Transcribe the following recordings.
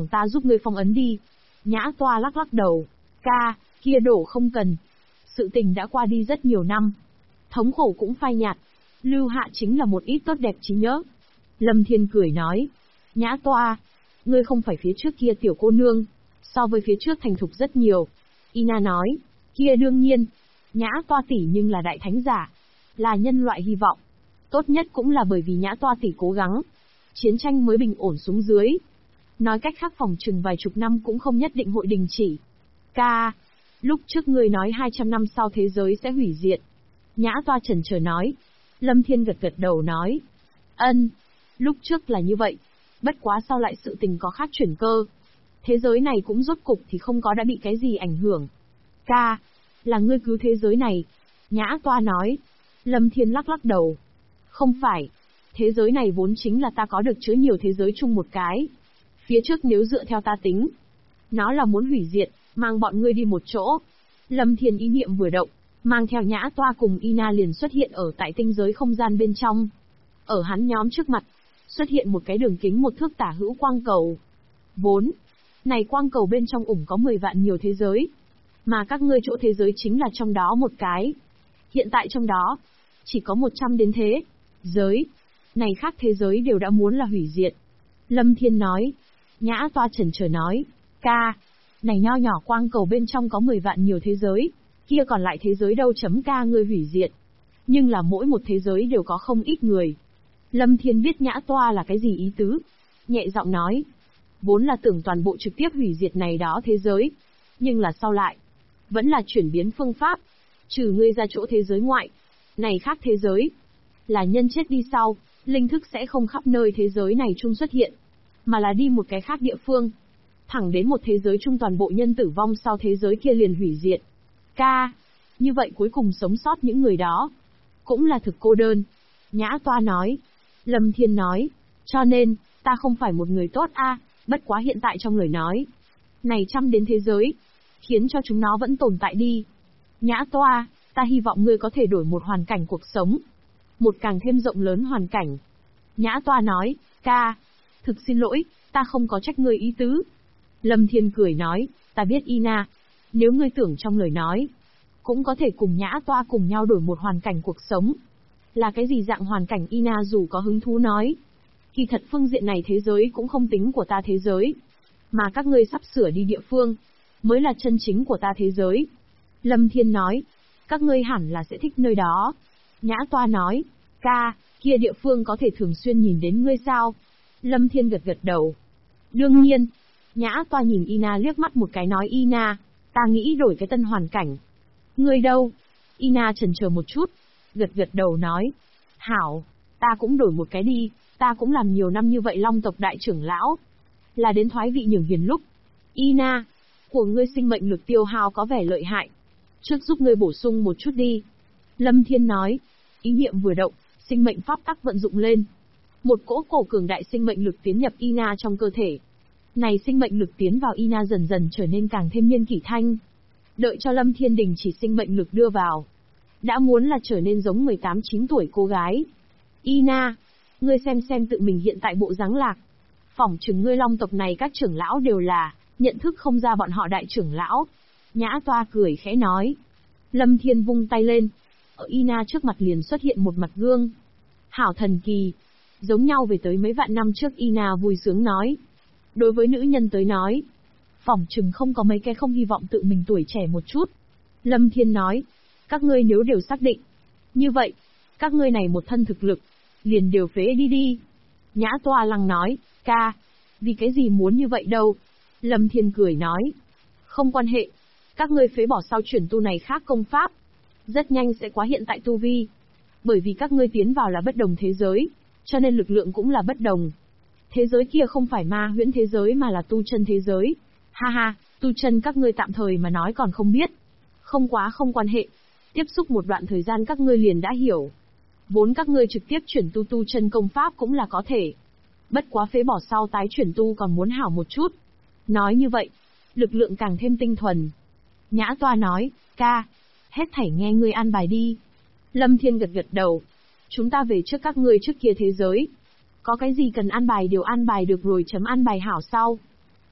ta giúp ngươi phong ấn đi. Nhã Toa lắc lắc đầu. Ca, kia đổ không cần. Sự tình đã qua đi rất nhiều năm. Thống khổ cũng phai nhạt. Lưu hạ chính là một ít tốt đẹp trí nhớ. Lâm Thiên cười nói. Nhã Toa, ngươi không phải phía trước kia tiểu cô nương. So với phía trước thành thục rất nhiều. Ina nói. Kia đương nhiên. Nhã Toa tỷ nhưng là đại thánh giả. Là nhân loại hy vọng. Tốt nhất cũng là bởi vì Nhã Toa tỷ cố gắng. Chiến tranh mới bình ổn xuống dưới. Nói cách khác phòng chừng vài chục năm cũng không nhất định hội đình chỉ. Ca, lúc trước ngươi nói 200 năm sau thế giới sẽ hủy diệt. Nhã Toa chần chờ nói. Lâm Thiên gật gật đầu nói. Ân, lúc trước là như vậy. Bất quá sau lại sự tình có khác chuyển cơ. Thế giới này cũng rốt cục thì không có đã bị cái gì ảnh hưởng. Ca, là ngươi cứu thế giới này. Nhã Toa nói. Lâm Thiên lắc lắc đầu. Không phải. Thế giới này vốn chính là ta có được chứa nhiều thế giới chung một cái. Phía trước nếu dựa theo ta tính, nó là muốn hủy diệt, mang bọn ngươi đi một chỗ. Lâm Thiên ý niệm vừa động, mang theo Nhã Toa cùng Ina liền xuất hiện ở tại tinh giới không gian bên trong. Ở hắn nhóm trước mặt, xuất hiện một cái đường kính 1 thước tả hữu quang cầu. Vốn, này quang cầu bên trong có 10 vạn nhiều thế giới. Mà các ngươi chỗ thế giới chính là trong đó một cái. Hiện tại trong đó, chỉ có 100 đến thế giới. Này khác thế giới đều đã muốn là hủy diệt. Lâm Thiên nói. Nhã Toa chần chờ nói. Ca, này nho nhỏ quang cầu bên trong có 10 vạn nhiều thế giới. Kia còn lại thế giới đâu chấm ca ngươi hủy diệt. Nhưng là mỗi một thế giới đều có không ít người. Lâm Thiên biết Nhã Toa là cái gì ý tứ. Nhẹ giọng nói. Vốn là tưởng toàn bộ trực tiếp hủy diệt này đó thế giới. Nhưng là sau lại, vẫn là chuyển biến phương pháp. Trừ ngươi ra chỗ thế giới ngoại. Này khác thế giới, là nhân chết đi sau, linh thức sẽ không khắp nơi thế giới này chung xuất hiện, mà là đi một cái khác địa phương. Thẳng đến một thế giới chung toàn bộ nhân tử vong sau thế giới kia liền hủy diệt. Ca, như vậy cuối cùng sống sót những người đó, cũng là thực cô đơn. Nhã Toa nói. Lâm Thiên nói. Cho nên, ta không phải một người tốt bất quá hiện tại trong lời nói. Này trăm đến thế giới, khiến cho chúng nó vẫn tồn tại đi. Nhã Toa, ta hy vọng ngươi có thể đổi một hoàn cảnh cuộc sống. Một càng thêm rộng lớn hoàn cảnh. Nhã Toa nói. Ca, thực xin lỗi, ta không có trách ngươi ý tứ. Lâm Thiên cười nói. Ta biết Ina, nếu ngươi tưởng trong lời nói, cũng có thể cùng Nhã Toa cùng nhau đổi một hoàn cảnh cuộc sống. Là cái gì dạng hoàn cảnh Ina dù có hứng thú nói. Kỳ thật phương diện này thế giới cũng không tính của ta thế giới. Mà các ngươi sắp sửa đi địa phương, mới là chân chính của ta thế giới. Lâm Thiên nói. Các ngươi hẳn là sẽ thích nơi đó. Nhã Toa nói. Ca, kia địa phương có thể thường xuyên nhìn đến ngươi sao? Lâm Thiên gật gật đầu. Đương nhiên. Nhã Toa nhìn Ina liếc mắt một cái nói. Ina, ta nghĩ đổi cái tân hoàn cảnh. Ngươi đâu? Ina chần chờ một chút, gật gật đầu nói. Hảo, ta cũng đổi một cái đi, ta cũng làm nhiều năm như vậy Long tộc đại trưởng lão. Là đến thoái vị nhường hiền lúc. Ina, của ngươi sinh mệnh lực tiêu hao có vẻ lợi hại. Trước giúp ngươi bổ sung một chút đi. Lâm Thiên nói. Ý niệm vừa động, sinh mệnh pháp tắc vận dụng lên. Một cỗ cổ cường đại sinh mệnh lực tiến nhập Ina trong cơ thể. Này sinh mệnh lực tiến vào Ina dần dần trở nên càng thêm niên kỷ thanh. Đợi cho Lâm Thiên đình chỉ sinh mệnh lực đưa vào, đã muốn là trở nên giống 18-9 tuổi cô gái. Ina, ngươi xem tự mình hiện tại bộ dáng lạc. Phỏng chừng ngươi Long tộc này các trưởng lão đều là, nhận thức không ra bọn họ đại trưởng lão. Nhã Toa cười khẽ nói. Lâm Thiên vung tay lên. Ở Ina trước mặt liền xuất hiện một mặt gương. Hảo thần kỳ. Giống nhau về tới mấy vạn năm trước Ina vui sướng nói. Đối với nữ nhân tới nói, phỏng chừng không có mấy cái không hy vọng tự mình tuổi trẻ một chút. Lâm Thiên nói. Các ngươi nếu đều xác định như vậy, các ngươi này một thân thực lực, liền đều phế đi. Nhã Toa lăng nói. Ca, vì cái gì muốn như vậy đâu? Lâm Thiên cười nói. Không quan hệ. Các ngươi phế bỏ sau chuyển tu này khác công pháp, rất nhanh sẽ quá hiện tại tu vi. Bởi vì các ngươi tiến vào là bất đồng thế giới, cho nên lực lượng cũng là bất đồng. Thế giới kia không phải ma huyễn thế giới mà là tu chân thế giới. Ha ha, tu chân các ngươi tạm thời mà nói còn không biết. Không quan hệ. Tiếp xúc một đoạn thời gian các ngươi liền đã hiểu. Vốn các ngươi trực tiếp chuyển tu chân công pháp cũng là có thể. Bất quá phế bỏ sau tái chuyển tu còn muốn hảo một chút. Nói như vậy, lực lượng càng thêm tinh thuần. Nhã Toa nói. Ca, hết thảy nghe ngươi an bài đi. Lâm Thiên gật gật đầu. Chúng ta về trước các ngươi trước kia thế giới. Có cái gì cần an bài đều an bài được rồi chấm an bài hảo sau.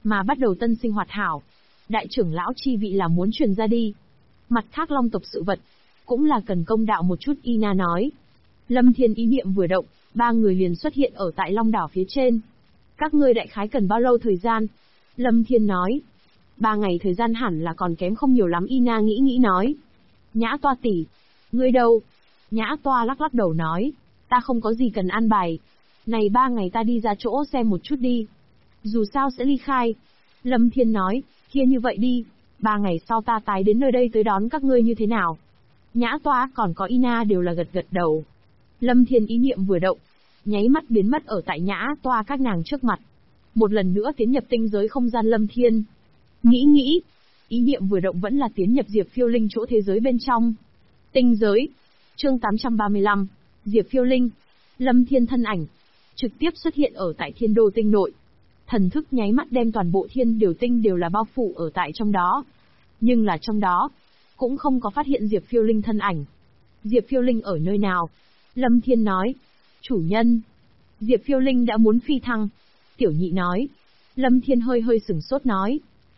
mà bắt đầu tân sinh hoạt hảo. Đại trưởng lão chi vị là muốn truyền ra đi. Mặt khác Long tộc sự vật, cũng là cần công đạo một chút, Ina nói. Lâm Thiên ý niệm vừa động, ba người liền xuất hiện ở tại Long đảo phía trên. Các ngươi đại khái cần bao lâu thời gian? Lâm Thiên nói. 3 ngày thời gian hẳn là còn kém không nhiều lắm, Ina nghĩ nói. Nhã Toa tỷ, ngươi đâu? Nhã Toa lắc lắc đầu nói, ta không có gì cần an bài. Này 3 ngày ta đi ra chỗ xem một chút đi. Dù sao sẽ ly khai. Lâm Thiên nói, kia như vậy đi, 3 ngày sau ta tái đến nơi đây tới đón các ngươi như thế nào? Nhã Toa còn có Ina đều là gật gật đầu. Lâm Thiên ý niệm vừa động, nháy mắt biến mất ở tại Nhã Toa các nàng trước mặt. Một lần nữa tiến nhập tinh giới không gian Lâm Thiên. Nghĩ, ý niệm vừa động vẫn là tiến nhập Diệp Phiêu Linh chỗ thế giới bên trong. Tinh giới. Chương 835. Diệp Phiêu Linh. Lâm Thiên thân ảnh trực tiếp xuất hiện ở tại Thiên Đô tinh nội. Thần thức nháy mắt đem toàn bộ Thiên Điều tinh đều là bao phủ ở tại trong đó. Nhưng là trong đó, cũng không có phát hiện Diệp Phiêu Linh thân ảnh. Diệp Phiêu Linh ở nơi nào? Lâm Thiên nói. Chủ nhân. Diệp Phiêu Linh đã muốn phi thăng. Tiểu Nhị nói. Lâm Thiên hơi sửng sốt nói.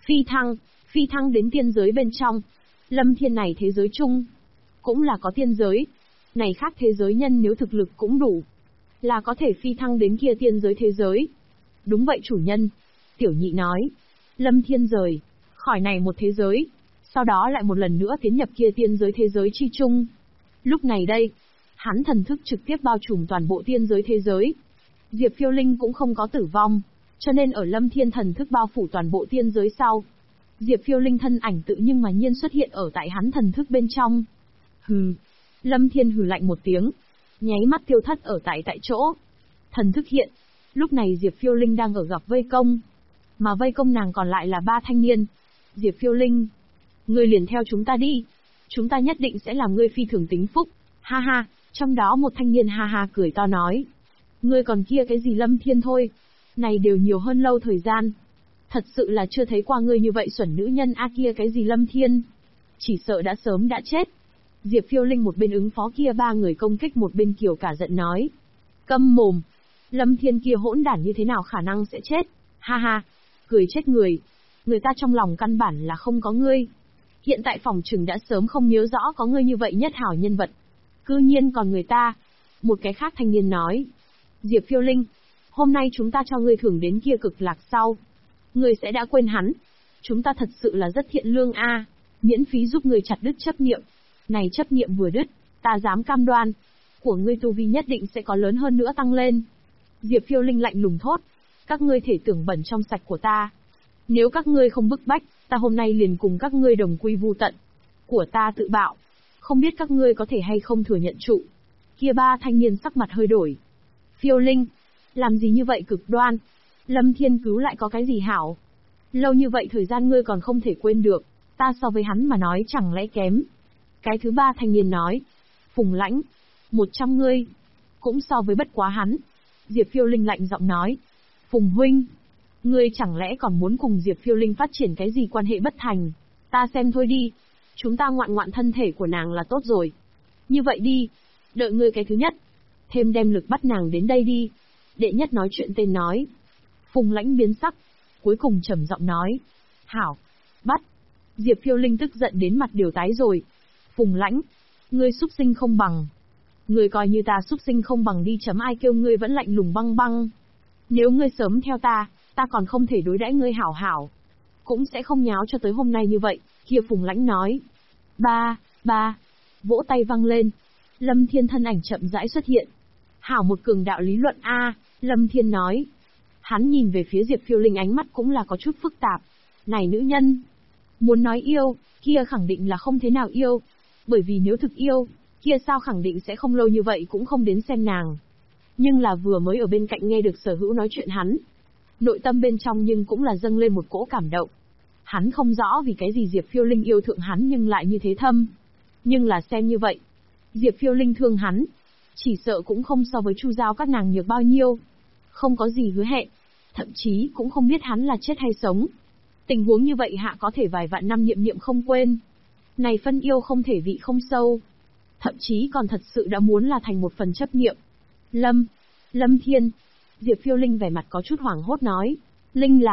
Phi thăng đến tiên giới bên trong. Lâm Thiên này thế giới chung, cũng là có tiên giới. Này khác thế giới nhân nếu thực lực cũng đủ, là có thể phi thăng đến kia tiên giới thế giới. Đúng vậy chủ nhân. Tiểu Nhị nói. Lâm Thiên rời khỏi này một thế giới, sau đó lại một lần nữa tiến nhập kia tiên giới thế giới chi chung. Lúc này đây, hắn thần thức trực tiếp bao trùm toàn bộ tiên giới thế giới. Diệp Phiêu Linh cũng không có tử vong, cho nên ở Lâm Thiên thần thức bao phủ toàn bộ tiên giới sau, Diệp Phiêu Linh thân ảnh tự nhưng mà nhiên xuất hiện ở tại hắn thần thức bên trong. Hừ. Lâm Thiên hừ lạnh một tiếng, nháy mắt tiêu thất ở tại chỗ. Thần thức hiện, lúc này Diệp Phiêu Linh đang ở gặp vây công, mà vây công nàng còn lại là 3 thanh niên. Diệp Phiêu Linh, ngươi liền theo chúng ta đi, chúng ta nhất định sẽ làm ngươi phi thường tính phúc. Ha ha, trong đó một thanh niên ha ha cười to nói. Ngươi còn kia cái gì Lâm Thiên thôi, này đều nhiều hơn lâu thời gian. Thật sự là chưa thấy qua ngươi như vậy xuẩn nữ nhân, a kia cái gì Lâm Thiên, chỉ sợ đã sớm đã chết. Diệp Phiêu Linh một bên ứng phó kia 3 người công kích, một bên kiểu cả giận nói. Câm mồm, Lâm Thiên kia hỗn đản như thế nào khả năng sẽ chết, ha ha, cười chết người. Người ta trong lòng căn bản là không có ngươi. Hiện tại phòng trừng đã sớm không nhớ rõ có ngươi như vậy nhất hảo nhân vật. Cư nhiên còn người ta. Một cái khác thanh niên nói. Diệp Phiêu Linh, hôm nay chúng ta cho ngươi thưởng đến kia cực lạc sau, ngươi sẽ đã quên hắn. Chúng ta thật sự là rất thiện lương a, miễn phí giúp ngươi chặt đứt chấp niệm. Này chấp niệm vừa đứt, ta dám cam đoan, của ngươi tu vi nhất định sẽ có lớn hơn nữa tăng lên. Diệp Phiêu Linh lạnh lùng thốt. Các ngươi thể tưởng bẩn trong sạch của ta. Nếu các ngươi không bức bách, ta hôm nay liền cùng các ngươi đồng quy vu tận. Của ta tự bạo. Không biết các ngươi có thể hay không thừa nhận trụ. Kia 3 thanh niên sắc mặt hơi đổi. Phiêu Linh, làm gì như vậy cực đoan? Lâm Thiên cứu lại có cái gì hảo? Lâu như vậy thời gian ngươi còn không thể quên được, ta so với hắn mà nói chẳng lẽ kém. Cái thứ 3 thanh niên nói. Phùng Lãnh, 100 ngươi, cũng so với bất quá hắn. Diệp Phiêu Linh lạnh giọng nói. Phùng huynh, ngươi chẳng lẽ còn muốn cùng Diệp Phiêu Linh phát triển cái gì quan hệ bất thành? Ta xem thôi đi, chúng ta ngoạn thân thể của nàng là tốt rồi. Như vậy đi, đợi ngươi cái thứ nhất, thêm đem lực bắt nàng đến đây đi. Đệ nhất nói chuyện tên nói. Phùng Lãnh biến sắc, cuối cùng trầm giọng nói. Hảo, bắt. Diệp Phiêu Linh tức giận đến mặt đều tái rồi. Phùng Lãnh, ngươi xúc sinh không bằng. Ngươi coi như ta xúc sinh không bằng đi, chấm ai kêu ngươi vẫn lạnh lùng băng băng. Nếu ngươi sớm theo ta còn không thể đối đãi ngươi hảo hảo. Cũng sẽ không nháo cho tới hôm nay như vậy, kia Phùng Lãnh nói. Ba, vỗ tay văng lên. Lâm Thiên thân ảnh chậm rãi xuất hiện. Hảo một cường đạo lý luận a, Lâm Thiên nói. Hắn nhìn về phía Diệp Phiêu Linh ánh mắt cũng là có chút phức tạp. Này nữ nhân, muốn nói yêu, kia khẳng định là không thế nào yêu. Bởi vì nếu thực yêu, kia sao khẳng định sẽ không lâu như vậy cũng không đến xem nàng. Nhưng là vừa mới ở bên cạnh nghe được Sở Hữu nói chuyện hắn, nội tâm bên trong nhưng cũng là dâng lên một cỗ cảm động. Hắn không rõ vì cái gì Diệp Phiêu Linh yêu thượng hắn nhưng lại như thế thâm. Nhưng là xem như vậy, Diệp Phiêu Linh thương hắn, chỉ sợ cũng không so với Chu Giao các nàng nhược bao nhiêu. Không có gì hứa hẹn, thậm chí cũng không biết hắn là chết hay sống. Tình huống như vậy hạ có thể vài vạn năm niệm không quên. Này phân yêu không thể vị không sâu. Thậm chí còn thật sự đã muốn là thành một phần chấp niệm. Lâm Thiên. Diệp Phiêu Linh vẻ mặt có chút hoảng hốt nói. Linh lạc.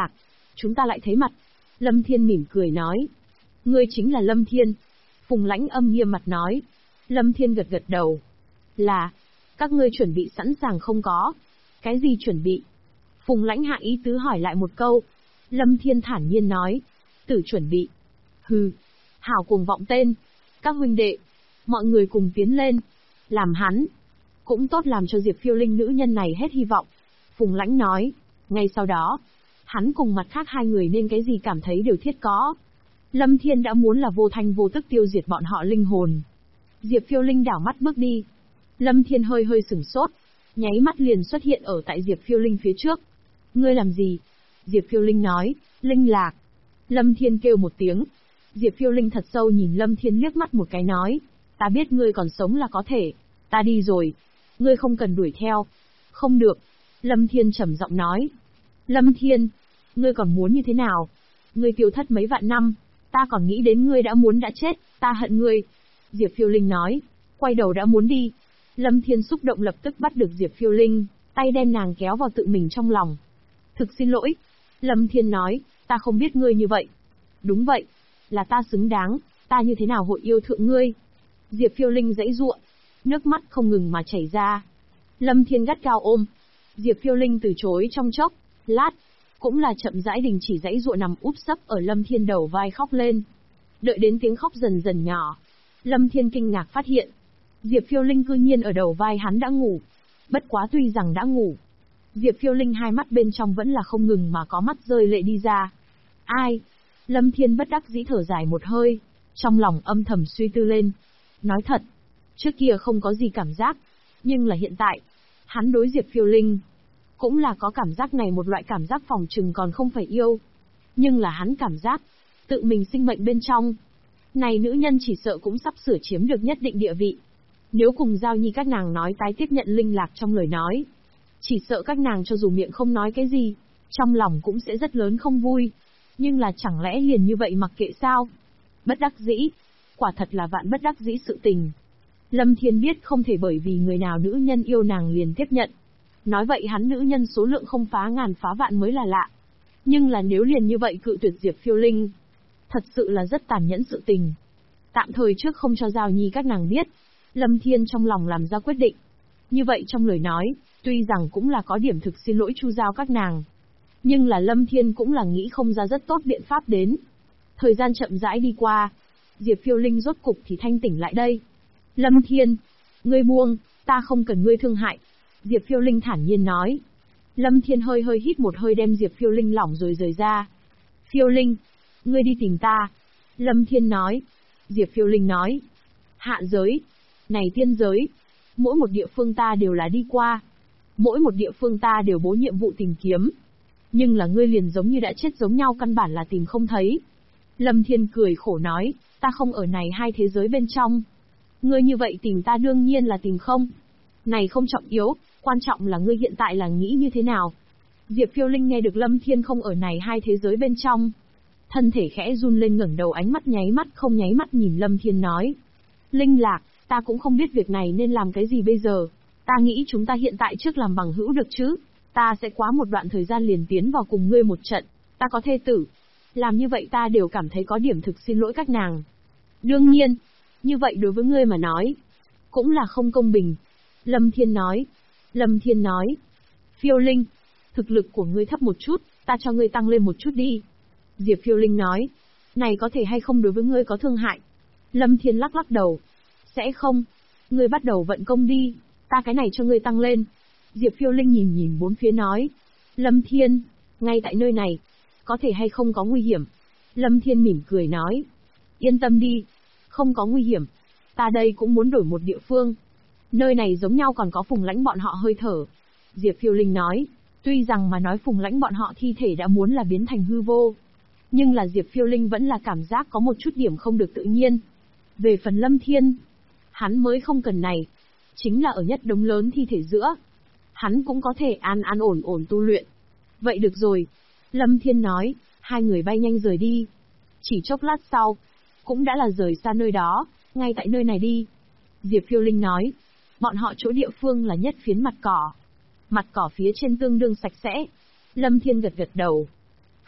chúng ta lại thấy mặt. Lâm Thiên mỉm cười nói. Ngươi chính là Lâm Thiên. Phùng Lãnh âm nghiêm mặt nói. Lâm Thiên gật gật đầu. Là, các ngươi chuẩn bị sẵn sàng không có? Cái gì chuẩn bị? Phùng Lãnh hạ ý tứ hỏi lại một câu. Lâm Thiên thản nhiên nói. Tử chuẩn bị. Hừ, hảo cuồng vọng tên. Các huynh đệ, mọi người cùng tiến lên. Làm hắn. Cũng tốt làm cho Diệp Phiêu Linh nữ nhân này hết hy vọng. Phùng Lãnh nói. Ngay sau đó, hắn cùng mặt khác hai người nên cái gì cảm thấy đều thiết có. Lâm Thiên đã muốn là vô thanh vô tức tiêu diệt bọn họ linh hồn. Diệp Phiêu Linh đảo mắt bước đi. Lâm Thiên hơi hơi sửng sốt, nháy mắt liền xuất hiện ở tại Diệp Phiêu Linh phía trước. Ngươi làm gì? Diệp Phiêu Linh nói, Linh lạc. Lâm Thiên kêu một tiếng. Diệp Phiêu Linh thật sâu nhìn Lâm Thiên liếc mắt một cái nói, ta biết ngươi còn sống là có thể, ta đi rồi. Ngươi không cần đuổi theo. Không được. Lâm Thiên trầm giọng nói. Lâm Thiên, ngươi còn muốn như thế nào? Ngươi tiêu thất mấy vạn năm, ta còn nghĩ đến ngươi đã muốn đã chết, ta hận ngươi. Diệp Phiêu Linh nói, quay đầu đã muốn đi. Lâm Thiên xúc động lập tức bắt được Diệp Phiêu Linh, tay đem nàng kéo vào tự mình trong lòng. Thực xin lỗi. Lâm Thiên nói, ta không biết ngươi như vậy. Đúng vậy, là ta xứng đáng, ta như thế nào hội yêu thượng ngươi? Diệp Phiêu Linh giãy giụa, nước mắt không ngừng mà chảy ra. Lâm Thiên gắt gao ôm. Diệp Phiêu Linh từ chối trong chốc, lát, cũng là chậm rãi đình chỉ giãy giụa nằm úp sấp ở Lâm Thiên đầu vai khóc lên. Đợi đến tiếng khóc dần dần nhỏ, Lâm Thiên kinh ngạc phát hiện, Diệp Phiêu Linh cư nhiên ở đầu vai hắn đã ngủ. Bất quá tuy rằng đã ngủ, Diệp Phiêu Linh hai mắt bên trong vẫn là không ngừng mà có mắt rơi lệ đi ra. Ai? Lâm Thiên bất đắc dĩ thở dài một hơi, trong lòng âm thầm suy tư lên. Nói thật, trước kia không có gì cảm giác, nhưng là hiện tại, hắn đối Diệp Phiêu Linh cũng là có cảm giác này, một loại cảm giác phòng trừng còn không phải yêu. Nhưng là hắn cảm giác, tự mình sinh mệnh bên trong, này nữ nhân chỉ sợ cũng sắp sửa chiếm được nhất định địa vị. Nếu cùng Giao Nhi các nàng nói tái tiếp nhận linh lạc trong lời nói, chỉ sợ các nàng cho dù miệng không nói cái gì, trong lòng cũng sẽ rất lớn không vui. Nhưng là chẳng lẽ liền như vậy mặc kệ sao? Bất đắc dĩ, quả thật là vạn bất đắc dĩ sự tình. Lâm Thiên biết không thể bởi vì người nào nữ nhân yêu nàng liền tiếp nhận. Nói vậy hắn nữ nhân số lượng không phá ngàn phá vạn mới là lạ. Nhưng là nếu liền như vậy cự tuyệt Diệp Phiêu Linh, thật sự là rất tàn nhẫn sự tình. Tạm thời trước không cho Giao Nhi các nàng biết, Lâm Thiên trong lòng làm ra quyết định. Như vậy trong lời nói, tuy rằng cũng là có điểm thực xin lỗi Chu Giao các nàng, nhưng là Lâm Thiên cũng là nghĩ không ra rất tốt biện pháp đến. Thời gian chậm rãi đi qua, Diệp Phiêu Linh rốt cục thì thanh tỉnh lại đây. Lâm Thiên, ngươi buông, ta không cần ngươi thương hại. Diệp Phiêu Linh thản nhiên nói. Lâm Thiên hơi hơi hít một hơi đem Diệp Phiêu Linh lỏng rồi rời ra. Phiêu Linh, ngươi đi tìm ta. Lâm Thiên nói. Diệp Phiêu Linh nói. Hạ giới, này tiên giới, mỗi một địa phương ta đều là đi qua. Mỗi một địa phương ta đều bố nhiệm vụ tìm kiếm. Nhưng là ngươi liền giống như đã chết giống nhau, căn bản là tìm không thấy. Lâm Thiên cười khổ nói, ta không ở này hai thế giới bên trong. Ngươi như vậy tìm ta đương nhiên là tìm không. Này không trọng yếu, quan trọng là ngươi hiện tại là nghĩ như thế nào. Diệp Phiêu Linh nghe được Lâm Thiên không ở này hai thế giới bên trong, thân thể khẽ run lên, ngẩng đầu, ánh mắt nháy mắt không nháy mắt nhìn Lâm Thiên nói. Linh lạc, ta cũng không biết việc này nên làm cái gì bây giờ. Ta nghĩ chúng ta hiện tại trước làm bằng hữu được chứ. Ta sẽ quá một đoạn thời gian liền tiến vào cùng ngươi một trận. Ta có thê tử. Làm như vậy ta đều cảm thấy có điểm thực xin lỗi các nàng. Đương nhiên, như vậy đối với ngươi mà nói, cũng là không công bình. Lâm Thiên nói. Lâm Thiên nói. Phiêu Linh, thực lực của ngươi thấp một chút, ta cho ngươi tăng lên một chút đi. Diệp Phiêu Linh nói. Này có thể hay không đối với ngươi có thương hại? Lâm Thiên lắc lắc đầu. Sẽ không. Ngươi bắt đầu vận công đi, ta cái này cho ngươi tăng lên. Diệp Phiêu Linh nhìn nhìn bốn phía nói. Lâm Thiên, ngay tại nơi này, có thể hay không có nguy hiểm? Lâm Thiên mỉm cười nói. Yên tâm đi, không có nguy hiểm. Ta đây cũng muốn đổi một địa phương. Nơi này giống nhau còn có Phùng Lãnh bọn họ hơi thở. Diệp Phiêu Linh nói. Tuy rằng mà nói Phùng Lãnh bọn họ thi thể đã muốn là biến thành hư vô, nhưng là Diệp Phiêu Linh vẫn là cảm giác có một chút điểm không được tự nhiên. Về phần Lâm Thiên, hắn mới không cần này. Chính là ở nhất đống lớn thi thể giữa, hắn cũng có thể an an ổn ổn tu luyện. Vậy được rồi. Lâm Thiên nói. Hai người bay nhanh rời đi. Chỉ chốc lát sau, cũng đã là rời xa nơi đó, ngay tại nơi này đi. Diệp Phiêu Linh nói. Bọn họ chỗ địa phương là nhất phiến mặt cỏ. Mặt cỏ phía trên tương đương sạch sẽ. Lâm Thiên gật gật đầu.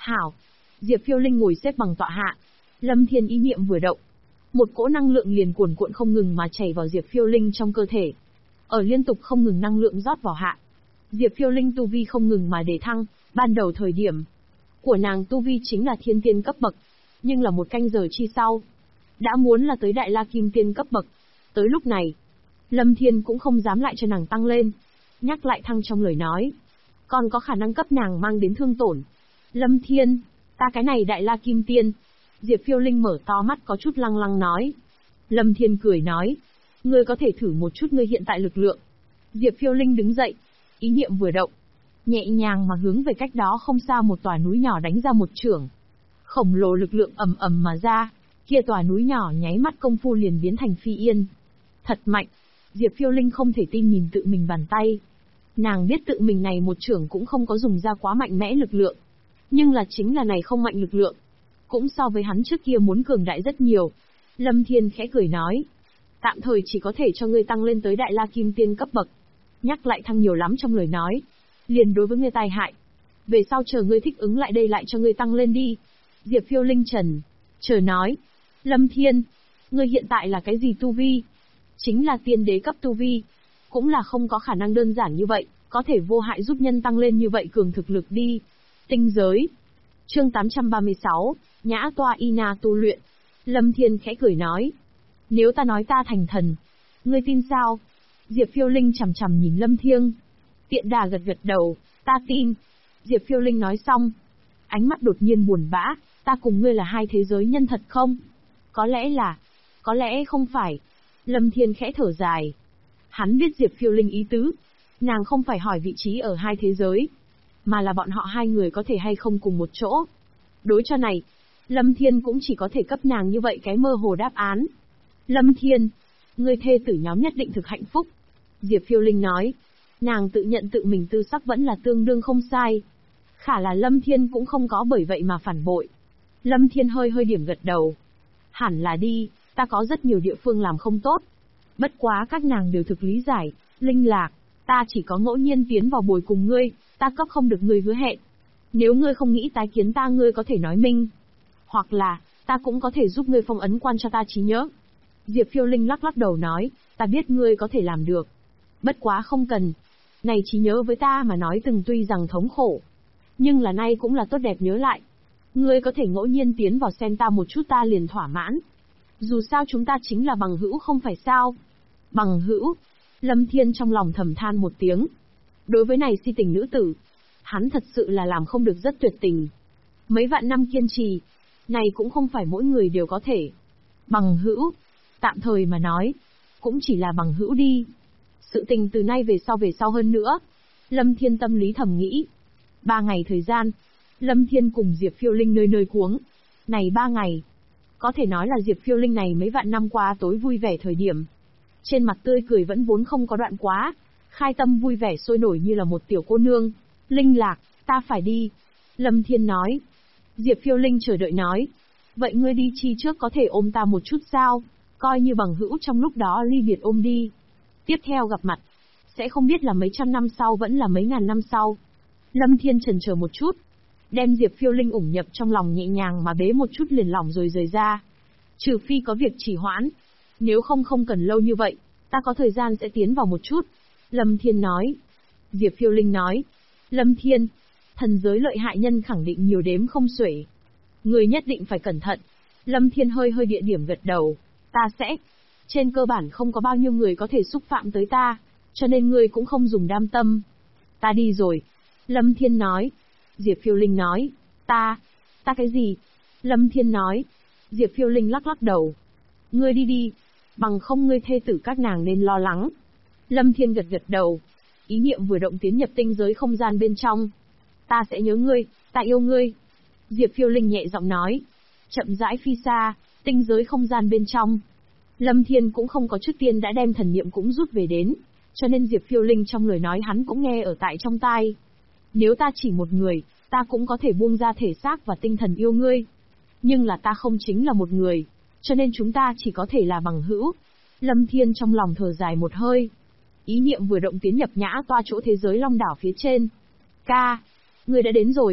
Hảo. Diệp Phiêu Linh ngồi xếp bằng tọa hạ. Lâm Thiên ý niệm vừa động, một cỗ năng lượng liền cuồn cuộn không ngừng mà chảy vào Diệp Phiêu Linh trong cơ thể. Ở liên tục không ngừng năng lượng rót vào hạ, Diệp Phiêu Linh tu vi không ngừng mà đề thăng, ban đầu thời điểm của nàng tu vi chính là thiên tiên cấp bậc, nhưng là một canh giờ chi sau, đã muốn là tới đại la kim tiên cấp bậc. Tới lúc này, Lâm Thiên cũng không dám lại cho nàng tăng lên, nhắc lại thăng trong lời nói, còn có khả năng cấp nàng mang đến thương tổn. Lâm Thiên, ta cái này đại la kim tiên. Diệp Phiêu Linh mở to mắt có chút lăng lăng nói. Lâm Thiên cười nói, ngươi có thể thử một chút ngươi hiện tại lực lượng. Diệp Phiêu Linh đứng dậy, ý niệm vừa động, nhẹ nhàng mà hướng về cách đó không xa một tòa núi nhỏ đánh ra một chưởng. Khổng lồ lực lượng ầm ầm mà ra, kia tòa núi nhỏ nháy mắt công phu liền biến thành phi yên. Thật mạnh. Diệp Phiêu Linh không thể tin nhìn tự mình bàn tay. Nàng biết tự mình này một chưởng cũng không có dùng ra quá mạnh mẽ lực lượng, nhưng là chính là này không mạnh lực lượng, cũng so với hắn trước kia muốn cường đại rất nhiều. Lâm Thiên khẽ cười nói, tạm thời chỉ có thể cho ngươi tăng lên tới đại la kim tiên cấp bậc. Nhắc lại thăng nhiều lắm trong lời nói, liền đối với ngươi tai hại. Về sau chờ ngươi thích ứng lại đây lại cho ngươi tăng lên đi. Diệp Phiêu Linh chờ nói, Lâm Thiên, ngươi hiện tại là cái gì tu vi? Chính là tiên đế cấp tu vi, cũng là không có khả năng đơn giản như vậy, có thể vô hại giúp nhân tăng lên như vậy cường thực lực đi. Tinh giới. Chương 836, Nhã Toa Ina tu luyện. Lâm Thiên khẽ cười nói, nếu ta nói ta thành thần, ngươi tin sao? Diệp Phiêu Linh chằm chằm nhìn Lâm Thiên. Tiện đà gật gật đầu, ta tin. Diệp Phiêu Linh nói xong, ánh mắt đột nhiên buồn bã, ta cùng ngươi là hai thế giới nhân thật không? Có lẽ là, có lẽ không phải. Lâm Thiên khẽ thở dài. Hắn biết Diệp Phiêu Linh ý tứ, nàng không phải hỏi vị trí ở hai thế giới, mà là bọn họ hai người có thể hay không cùng một chỗ. Đối cho này, Lâm Thiên cũng chỉ có thể cấp nàng như vậy cái mơ hồ đáp án. Lâm Thiên, ngươi thê tử nhóm nhất định thực hạnh phúc. Diệp Phiêu Linh nói, nàng tự nhận tự mình tư sắc vẫn là tương đương không sai. Khả là Lâm Thiên cũng không có bởi vậy mà phản bội. Lâm Thiên hơi điểm gật đầu. Hẳn là đi, ta có rất nhiều địa phương làm không tốt. Bất quá các nàng đều thực lý giải, Linh Lạc, ta chỉ có ngẫu nhiên tiến vào bồi cùng ngươi, ta cấp không được ngươi hứa hẹn. Nếu ngươi không nghĩ tái kiến ta ngươi có thể nói minh. Hoặc là, ta cũng có thể giúp ngươi phong ấn quan cho ta trí nhớ. Diệp Phiêu Linh lắc đầu nói, ta biết ngươi có thể làm được. Bất quá không cần. Này trí nhớ với ta mà nói từng tuy rằng thống khổ, nhưng là nay cũng là tốt đẹp nhớ lại. Ngươi có thể ngẫu nhiên tiến vào xem ta một chút ta liền thỏa mãn. Dù sao chúng ta chính là bằng hữu không phải sao? Bằng hữu? Lâm Thiên trong lòng thầm than một tiếng. Đối với này si tình nữ tử, hắn thật sự là làm không được rất tuyệt tình. Mấy vạn năm kiên trì, này cũng không phải mỗi người đều có thể. Bằng hữu, tạm thời mà nói, cũng chỉ là bằng hữu đi. Sự tình từ nay về sau hơn nữa. Lâm Thiên tâm lý thầm nghĩ. 3 ngày thời gian, Lâm Thiên cùng Diệp Phiêu Linh nơi cuống. Này 3 ngày, có thể nói là Diệp Phiêu Linh này mấy vạn năm qua tối vui vẻ thời điểm. Trên mặt tươi cười vẫn vốn không có đoạn quá, khai tâm vui vẻ sôi nổi như là một tiểu cô nương. Linh Lạc, ta phải đi. Lâm Thiên nói. Diệp Phiêu Linh chờ đợi nói. Vậy ngươi đi chi trước có thể ôm ta một chút sao? Coi như bằng hữu trong lúc đó ly biệt ôm đi. Tiếp theo gặp mặt, sẽ không biết là mấy trăm năm sau vẫn là mấy ngàn năm sau. Lâm Thiên chần chờ một chút, đem Diệp Phiêu Linh ủng nhập trong lòng nhẹ nhàng mà bế một chút liền lỏng rồi rời ra. Trừ phi có việc trì hoãn, nếu không cần lâu như vậy, ta có thời gian sẽ tiến vào một chút. Lâm Thiên nói. Diệp Phiêu Linh nói. Lâm Thiên, thần giới lợi hại nhân khẳng định nhiều đếm không xuể. Người nhất định phải cẩn thận. Lâm Thiên hơi địa điểm gật đầu. Ta sẽ. Trên cơ bản không có bao nhiêu người có thể xúc phạm tới ta, cho nên ngươi cũng không dùng đam tâm. Ta đi rồi. Lâm Thiên nói. Diệp Phiêu Linh nói. Ta cái gì? Lâm Thiên nói. Diệp Phiêu Linh lắc đầu. Ngươi đi, bằng không ngươi thê tử các nàng nên lo lắng. Lâm Thiên gật đầu. Ý niệm vừa động tiến nhập tinh giới không gian bên trong. Ta sẽ nhớ ngươi, ta yêu ngươi. Diệp Phiêu Linh nhẹ giọng nói. Chậm rãi phi xa, tinh giới không gian bên trong. Lâm Thiên cũng không có trước tiên đã đem thần niệm cũng rút về đến, cho nên Diệp Phiêu Linh trong lời nói hắn cũng nghe ở tại trong tai. Nếu ta chỉ một người, ta cũng có thể buông ra thể xác và tinh thần yêu ngươi. Nhưng là ta không chính là một người, cho nên chúng ta chỉ có thể là bằng hữu. Lâm Thiên trong lòng thở dài một hơi. Ý niệm vừa động tiến nhập Nhã Toa chỗ thế giới Long Đảo phía trên. Ca, ngươi đã đến rồi.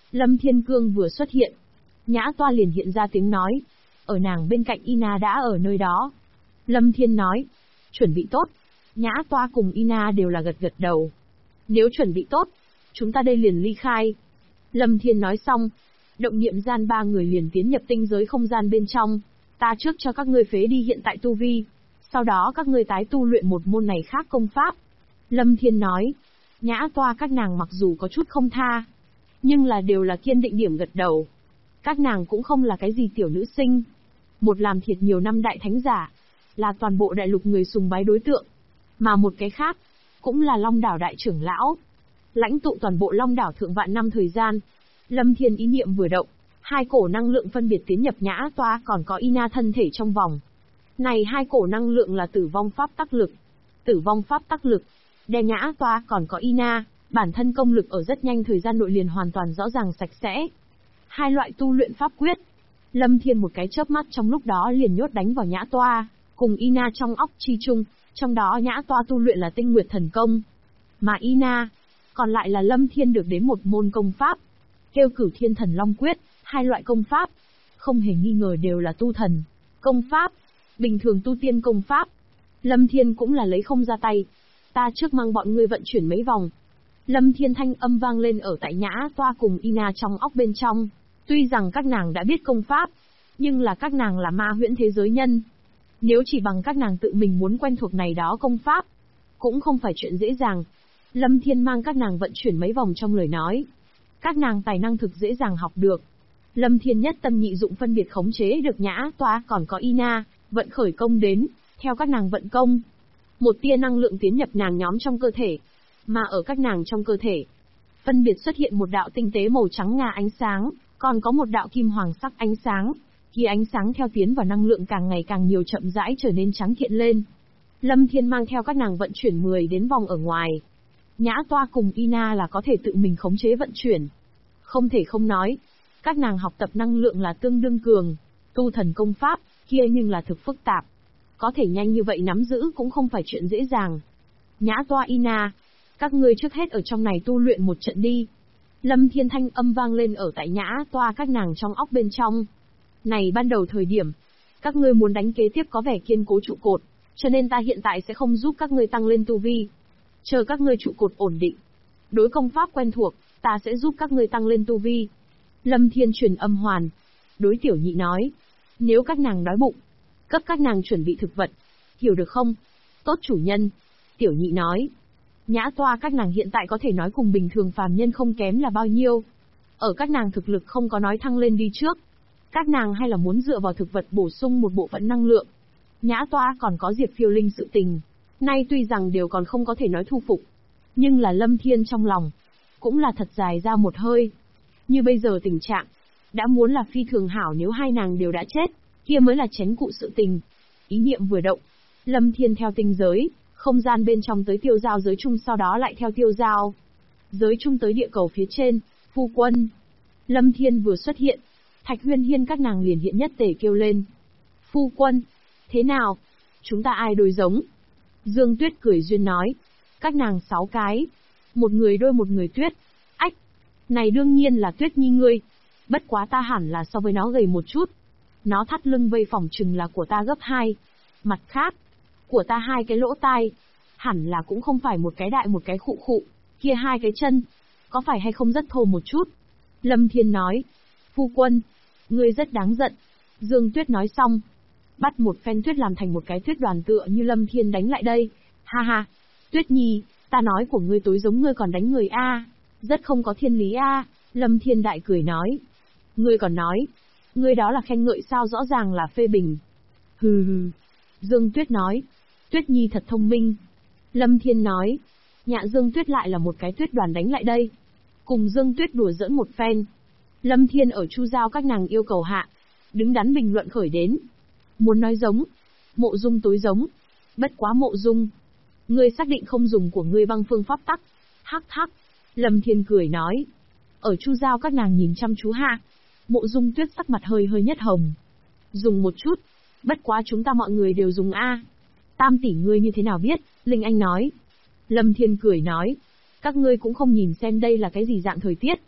Lâm Thiên Cương vừa xuất hiện, Nhã Toa liền hiện ra tiếng nói. Ở nàng bên cạnh Ina đã ở nơi đó. Lâm Thiên nói, chuẩn bị tốt. Nhã Toa cùng Ina đều là gật gật đầu. Nếu chuẩn bị tốt, chúng ta đây liền ly khai. Lâm Thiên nói xong, động niệm gian ba người liền tiến nhập tinh giới không gian bên trong. Ta trước cho các ngươi phế đi hiện tại tu vi, sau đó các ngươi tái tu luyện một môn này khác công pháp. Lâm Thiên nói, Nhã Toa các nàng mặc dù có chút không tha, nhưng là đều là kiên định điểm gật đầu. Các nàng cũng không là cái gì tiểu nữ sinh. Một làm thiệt nhiều năm đại thánh giả, là toàn bộ đại lục người sùng bái đối tượng. Mà một cái khác, cũng là Long Đảo đại trưởng lão. Lãnh tụ toàn bộ Long Đảo thượng vạn năm thời gian. Lâm Thiên ý niệm vừa động, hai cổ năng lượng phân biệt tiến nhập Nhã Toa còn có Ina thân thể trong vòng. Này hai cổ năng lượng là tử vong pháp tắc lực. Tử vong pháp tắc lực, đem Nhã Toa còn có Ina, bản thân công lực ở rất nhanh thời gian nội liền hoàn toàn rõ ràng sạch sẽ. Hai loại tu luyện pháp quyết. Lâm Thiên một cái chớp mắt trong lúc đó liền nhốt đánh vào Nhã Toa, cùng Ina trong óc chi chung, trong đó Nhã Toa tu luyện là Tinh Nguyệt Thần Công. Mà Ina, còn lại là Lâm Thiên được đến một môn công pháp, kêu Cửu Thiên Thần Long Quyết, hai loại công pháp, không hề nghi ngờ đều là tu thần công pháp, bình thường tu tiên công pháp. Lâm Thiên cũng là lấy không ra tay. Ta trước mang bọn ngươi vận chuyển mấy vòng. Lâm Thiên thanh âm vang lên ở tại Nhã Toa cùng Ina trong óc bên trong. Tuy rằng các nàng đã biết công pháp, nhưng là các nàng là ma huyễn thế giới nhân. Nếu chỉ bằng các nàng tự mình muốn quen thuộc này đó công pháp, cũng không phải chuyện dễ dàng. Lâm Thiên mang các nàng vận chuyển mấy vòng trong lời nói. Các nàng tài năng thực dễ dàng học được. Lâm Thiên nhất tâm nhị dụng phân biệt khống chế được Nhã Toa còn có Ina, vận khởi công đến, theo các nàng vận công. Một tia năng lượng tiến nhập nàng nhóm trong cơ thể, mà ở các nàng trong cơ thể, phân biệt xuất hiện một đạo tinh tế màu trắng ngà ánh sáng, còn có một đạo kim hoàng sắc ánh sáng. Khi ánh sáng theo tiến vào năng lượng càng ngày càng nhiều chậm rãi trở nên trắng kiện lên. Lâm Thiên mang theo các nàng vận chuyển 10 đến vòng ở ngoài. Nhã Toa cùng Ina là có thể tự mình khống chế vận chuyển. Không thể không nói, các nàng học tập năng lượng là tương đương cường, tu thần công pháp, kia nhưng là thực phức tạp. Có thể nhanh như vậy nắm giữ cũng không phải chuyện dễ dàng. Nhã Toa Ina, các ngươi trước hết ở trong này tu luyện một trận đi. Lâm Thiên thanh âm vang lên ở tại Nhã Toa các nàng trong óc bên trong. Này ban đầu thời điểm, các ngươi muốn đánh kế tiếp có vẻ kiên cố trụ cột, cho nên ta hiện tại sẽ không giúp các ngươi tăng lên tu vi. Chờ các ngươi trụ cột ổn định, đối công pháp quen thuộc, ta sẽ giúp các ngươi tăng lên tu vi. Lâm Thiên truyền âm hoàn, đối tiểu nhị nói, nếu các nàng đói bụng, cấp các nàng chuẩn bị thực vật, hiểu được không? Tốt chủ nhân. Tiểu nhị nói, Nhã Toa các nàng hiện tại có thể nói cùng bình thường phàm nhân không kém là bao nhiêu. Ở các nàng thực lực không có nói thăng lên đi trước. Các nàng hay là muốn dựa vào thực vật bổ sung một bộ phận năng lượng. Nhã Toa còn có Diệp Phiêu Linh sự tình. Nay tuy rằng đều còn không có thể nói thu phục, nhưng là Lâm Thiên trong lòng, cũng là thật dài ra một hơi. Như bây giờ tình trạng, đã muốn là phi thường hảo nếu hai nàng đều đã chết, kia mới là chén cụ sự tình. Ý niệm vừa động, Lâm Thiên theo tinh giới, không gian bên trong tới tiêu giao giới chung sau đó lại theo tiêu giao giới chung tới địa cầu phía trên, phu quân. Lâm Thiên vừa xuất hiện, Thạch Huyên Hiên các nàng liền hiện nhất tề kêu lên. Phu quân, thế nào? Chúng ta ai đối giống? Dương Tuyết cười duyên nói. Các nàng 6 cái. Một người đôi một người Tuyết. Ách! Này đương nhiên là Tuyết Nhi ngươi. Bất quá ta hẳn là so với nó gầy một chút. Nó thắt lưng vây phỏng chừng là của ta gấp 2. Mặt khác, của ta 2 cái lỗ tai. Hẳn là cũng không phải một cái đại một cái khụ khụ. Kia 2 cái chân. Có phải hay không rất thô một chút? Lâm Thiên nói. Phu quân, ngươi rất đáng giận. Dương Tuyết nói xong, bắt một phen tuyết làm thành một cái tuyết đoàn tựa như Lâm Thiên đánh lại đây. Ha ha, Tuyết Nhi, ta nói của ngươi tối giống ngươi còn đánh người a, rất không có thiên lý a. Lâm Thiên đại cười nói. Ngươi còn nói, ngươi đó là khen ngợi sao, rõ ràng là phê bình. Hừ hừ. Dương Tuyết nói, Tuyết Nhi thật thông minh. Lâm Thiên nói, nhạ Dương Tuyết lại là một cái tuyết đoàn đánh lại đây. Cùng Dương Tuyết đùa giỡn một phen. Lâm Thiên ở chu giao các nàng yêu cầu hạ, đứng đắn bình luận khởi đến. Muốn nói giống, Mộ Dung tối giống. Bất quá Mộ Dung, ngươi xác định không dùng của ngươi băng phương pháp tắc. Hắc hắc. Lâm Thiên cười nói. Ở chu giao các nàng nhìn chăm chú hạ, Mộ Dung Tuyết sắc mặt hơi hơi nhất hồng. Dùng một chút, bất quá chúng ta mọi người đều dùng a. Tam tỷ ngươi như thế nào biết? Linh Anh nói. Lâm Thiên cười nói. Các ngươi cũng không nhìn xem đây là cái gì dạng thời tiết.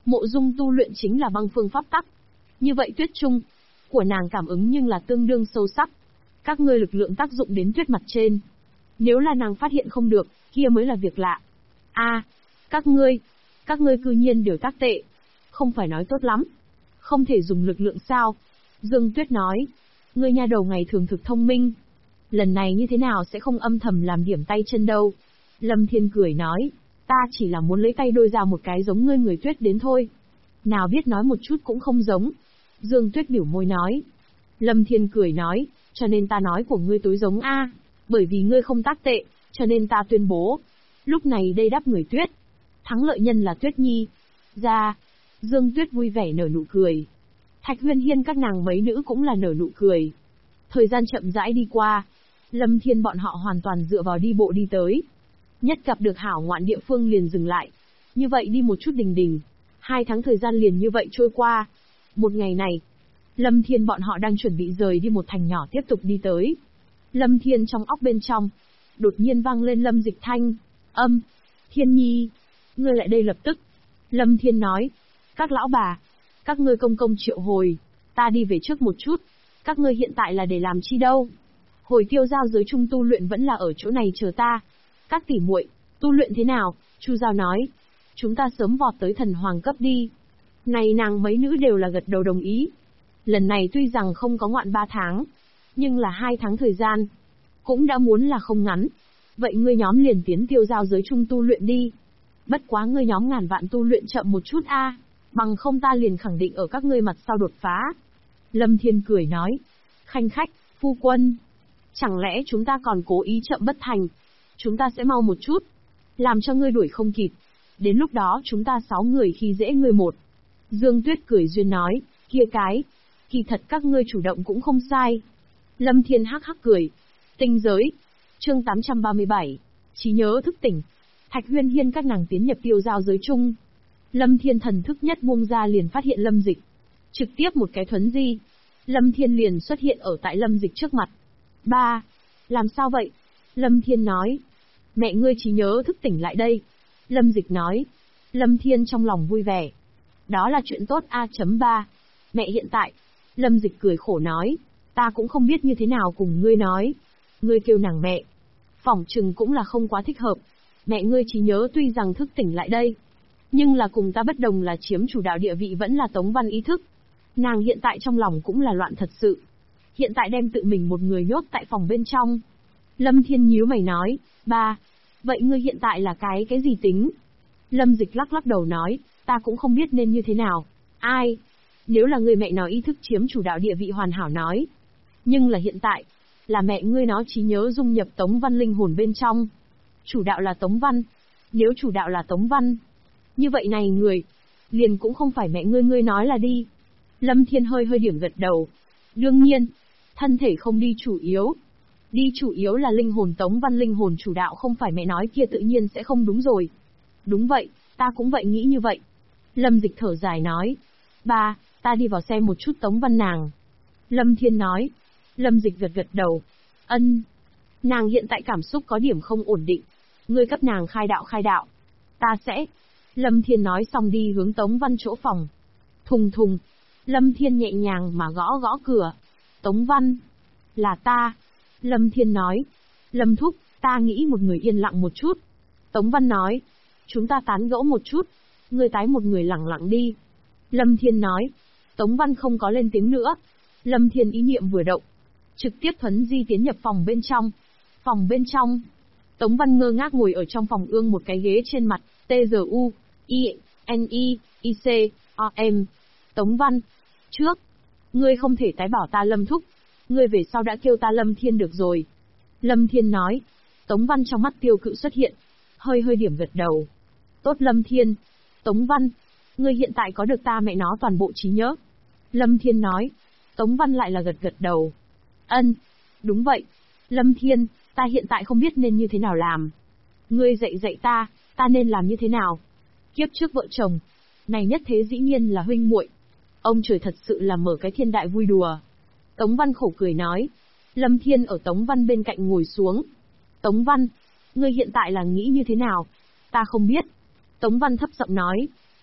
Mộ Dung tu luyện chính là băng phương pháp tắc. Như vậy tuyết trung của nàng cảm ứng nhưng là tương đương sâu sắc. Các ngươi lực lượng tác dụng đến tuyết mặt trên. Nếu là nàng phát hiện không được, kia mới là việc lạ. A, các ngươi cư nhiên đều tác tệ. Không phải nói tốt lắm. Không thể dùng lực lượng sao? Dương Tuyết nói. Ngươi nha đầu ngày thường thực thông minh. Lần này như thế nào sẽ không âm thầm làm điểm tay chân đâu. Lâm Thiên cười nói. Ta chỉ là muốn lấy tay đôi ra một cái giống ngươi người Tuyết đến thôi. Nào biết nói một chút cũng không giống. Dương Tuyết biểu môi nói. Lâm Thiên cười nói. Cho nên ta nói của ngươi tối giống A. Bởi vì ngươi không tác tệ, cho nên ta tuyên bố. Lúc này đây đáp người Tuyết. Thắng lợi nhân là Tuyết Nhi. Ra. Dương Tuyết vui vẻ nở nụ cười. Thạch Huyên Hiên các nàng mấy nữ cũng là nở nụ cười. Thời gian chậm rãi đi qua. Lâm Thiên bọn họ hoàn toàn dựa vào đi bộ đi tới. Nhất gặp được hảo ngoạn địa phương liền dừng lại. Như vậy đi một chút đình đình. 2 tháng thời gian liền như vậy trôi qua. Một ngày này, Lâm Thiên bọn họ đang chuẩn bị rời đi một thành nhỏ tiếp tục đi tới. Lâm Thiên trong óc bên trong, đột nhiên vang lên Lâm Dịch thanh, Thiên Nhi, ngươi lại đây lập tức. Lâm Thiên nói, các lão bà, các ngươi công công triệu hồi, ta đi về trước một chút, các ngươi hiện tại là để làm chi đâu? Hồi tiêu giao giới trung tu luyện vẫn là ở chỗ này chờ ta. Các tỷ muội, tu luyện thế nào? Chu Giao nói, chúng ta sớm vọt tới thần hoàng cấp đi. Này nàng mấy nữ đều là gật đầu đồng ý. Lần này tuy rằng không có ngoạn 3 tháng, nhưng là 2 tháng thời gian, cũng đã muốn là không ngắn. Vậy ngươi nhóm liền tiến tiêu giao giới trung tu luyện đi. Bất quá ngươi nhóm ngàn vạn tu luyện chậm một chút a, bằng không ta liền khẳng định ở các ngươi mặt sau đột phá. Lâm Thiên cười nói, khanh khách, phu quân, chẳng lẽ chúng ta còn cố ý chậm bất thành? Chúng ta sẽ mau một chút, làm cho ngươi đuổi không kịp. Đến lúc đó chúng ta 6 người khi dễ ngươi một. Dương Tuyết cười duyên nói, kia cái, kỳ thật các ngươi chủ động cũng không sai. Lâm Thiên hắc hắc cười. Tinh giới. Chương 837. Trí nhớ thức tỉnh. Thạch Huyên Hiên các nàng tiến nhập tiêu giao giới chung. Lâm Thiên thần thức nhất buông ra liền phát hiện Lâm Dịch. Trực tiếp một cái thuấn di. Lâm Thiên liền xuất hiện ở tại Lâm Dịch trước mặt. Ba. Làm sao vậy? Lâm Thiên nói. Mẹ ngươi trí nhớ thức tỉnh lại đây. Lâm Dịch nói. Lâm Thiên trong lòng vui vẻ. Đó là chuyện tốt A.3. Mẹ hiện tại. Lâm Dịch cười khổ nói. Ta cũng không biết như thế nào cùng ngươi nói. Ngươi kêu nàng mẹ. Phỏng chừng cũng là không quá thích hợp. Mẹ ngươi trí nhớ tuy rằng thức tỉnh lại đây. Nhưng là cùng ta bất đồng là chiếm chủ đạo địa vị vẫn là Tống Văn ý thức. Nàng hiện tại trong lòng cũng là loạn thật sự. Hiện tại đem tự mình một người nhốt tại phòng bên trong. Lâm Thiên nhíu mày nói. Ba. Vậy ngươi hiện tại là cái gì tính? Lâm Dịch lắc lắc đầu nói. Ta cũng không biết nên như thế nào. Ai? Nếu là người mẹ nó ý thức chiếm chủ đạo địa vị hoàn hảo nói. Nhưng là hiện tại, là mẹ ngươi nó trí nhớ dung nhập Tống Văn linh hồn bên trong. Chủ đạo là Tống Văn. Nếu chủ đạo là Tống Văn, như vậy này người, liền cũng không phải mẹ ngươi nói là đi. Lâm Thiên hơi điểm gật đầu. Đương nhiên, thân thể không đi chủ yếu. Đi chủ yếu là linh hồn Tống Văn linh hồn chủ đạo không phải mẹ nói kia tự nhiên sẽ không đúng rồi. Đúng vậy, ta cũng vậy nghĩ như vậy. Lâm Dịch thở dài nói. Ba, ta đi vào xem một chút Tống Văn nàng. Lâm Thiên nói. Lâm Dịch gật đầu. Nàng hiện tại cảm xúc có điểm không ổn định. Ngươi cấp nàng khai đạo. Ta sẽ. Lâm Thiên nói xong đi hướng Tống Văn chỗ phòng. Thùng thùng. Lâm Thiên nhẹ nhàng mà gõ cửa. Tống Văn. Là ta. Lâm Thiên nói. Lâm Thúc, ta nghĩ một người yên lặng một chút. Tống Văn nói. Chúng ta tán gẫu một chút. Ngươi tái một người lặng lặng đi. Lâm Thiên nói. Tống Văn không có lên tiếng nữa. Lâm Thiên ý niệm vừa động. Trực tiếp thuấn di tiến nhập phòng bên trong. Phòng bên trong. Tống Văn ngơ ngác ngồi ở trong phòng ương một cái ghế trên mặt. T-Z-U-I-N-I-I-C-O-M. Tống Văn. Trước. Ngươi không thể tái bảo ta Lâm Thúc. Ngươi về sau đã kêu ta Lâm Thiên được rồi. Lâm Thiên nói. Tống Văn trong mắt tiêu cự xuất hiện. Hơi điểm gật đầu. Tốt Lâm Thiên. Tống Văn. Ngươi hiện tại có được ta mẹ nó toàn bộ trí nhớ. Lâm Thiên nói. Tống Văn lại là gật đầu. Đúng vậy. Lâm Thiên, ta hiện tại không biết nên như thế nào làm. Ngươi dạy ta nên làm như thế nào. Kiếp trước vợ chồng, này nhất thế dĩ nhiên là huynh muội. Ông trời thật sự là mở cái thiên đại vui đùa. Tống Văn khổ cười nói. Lâm Thiên ở Tống Văn bên cạnh ngồi xuống. Tống Văn, ngươi hiện tại là nghĩ như thế nào? Ta không biết. Tống Văn thấp giọng nói.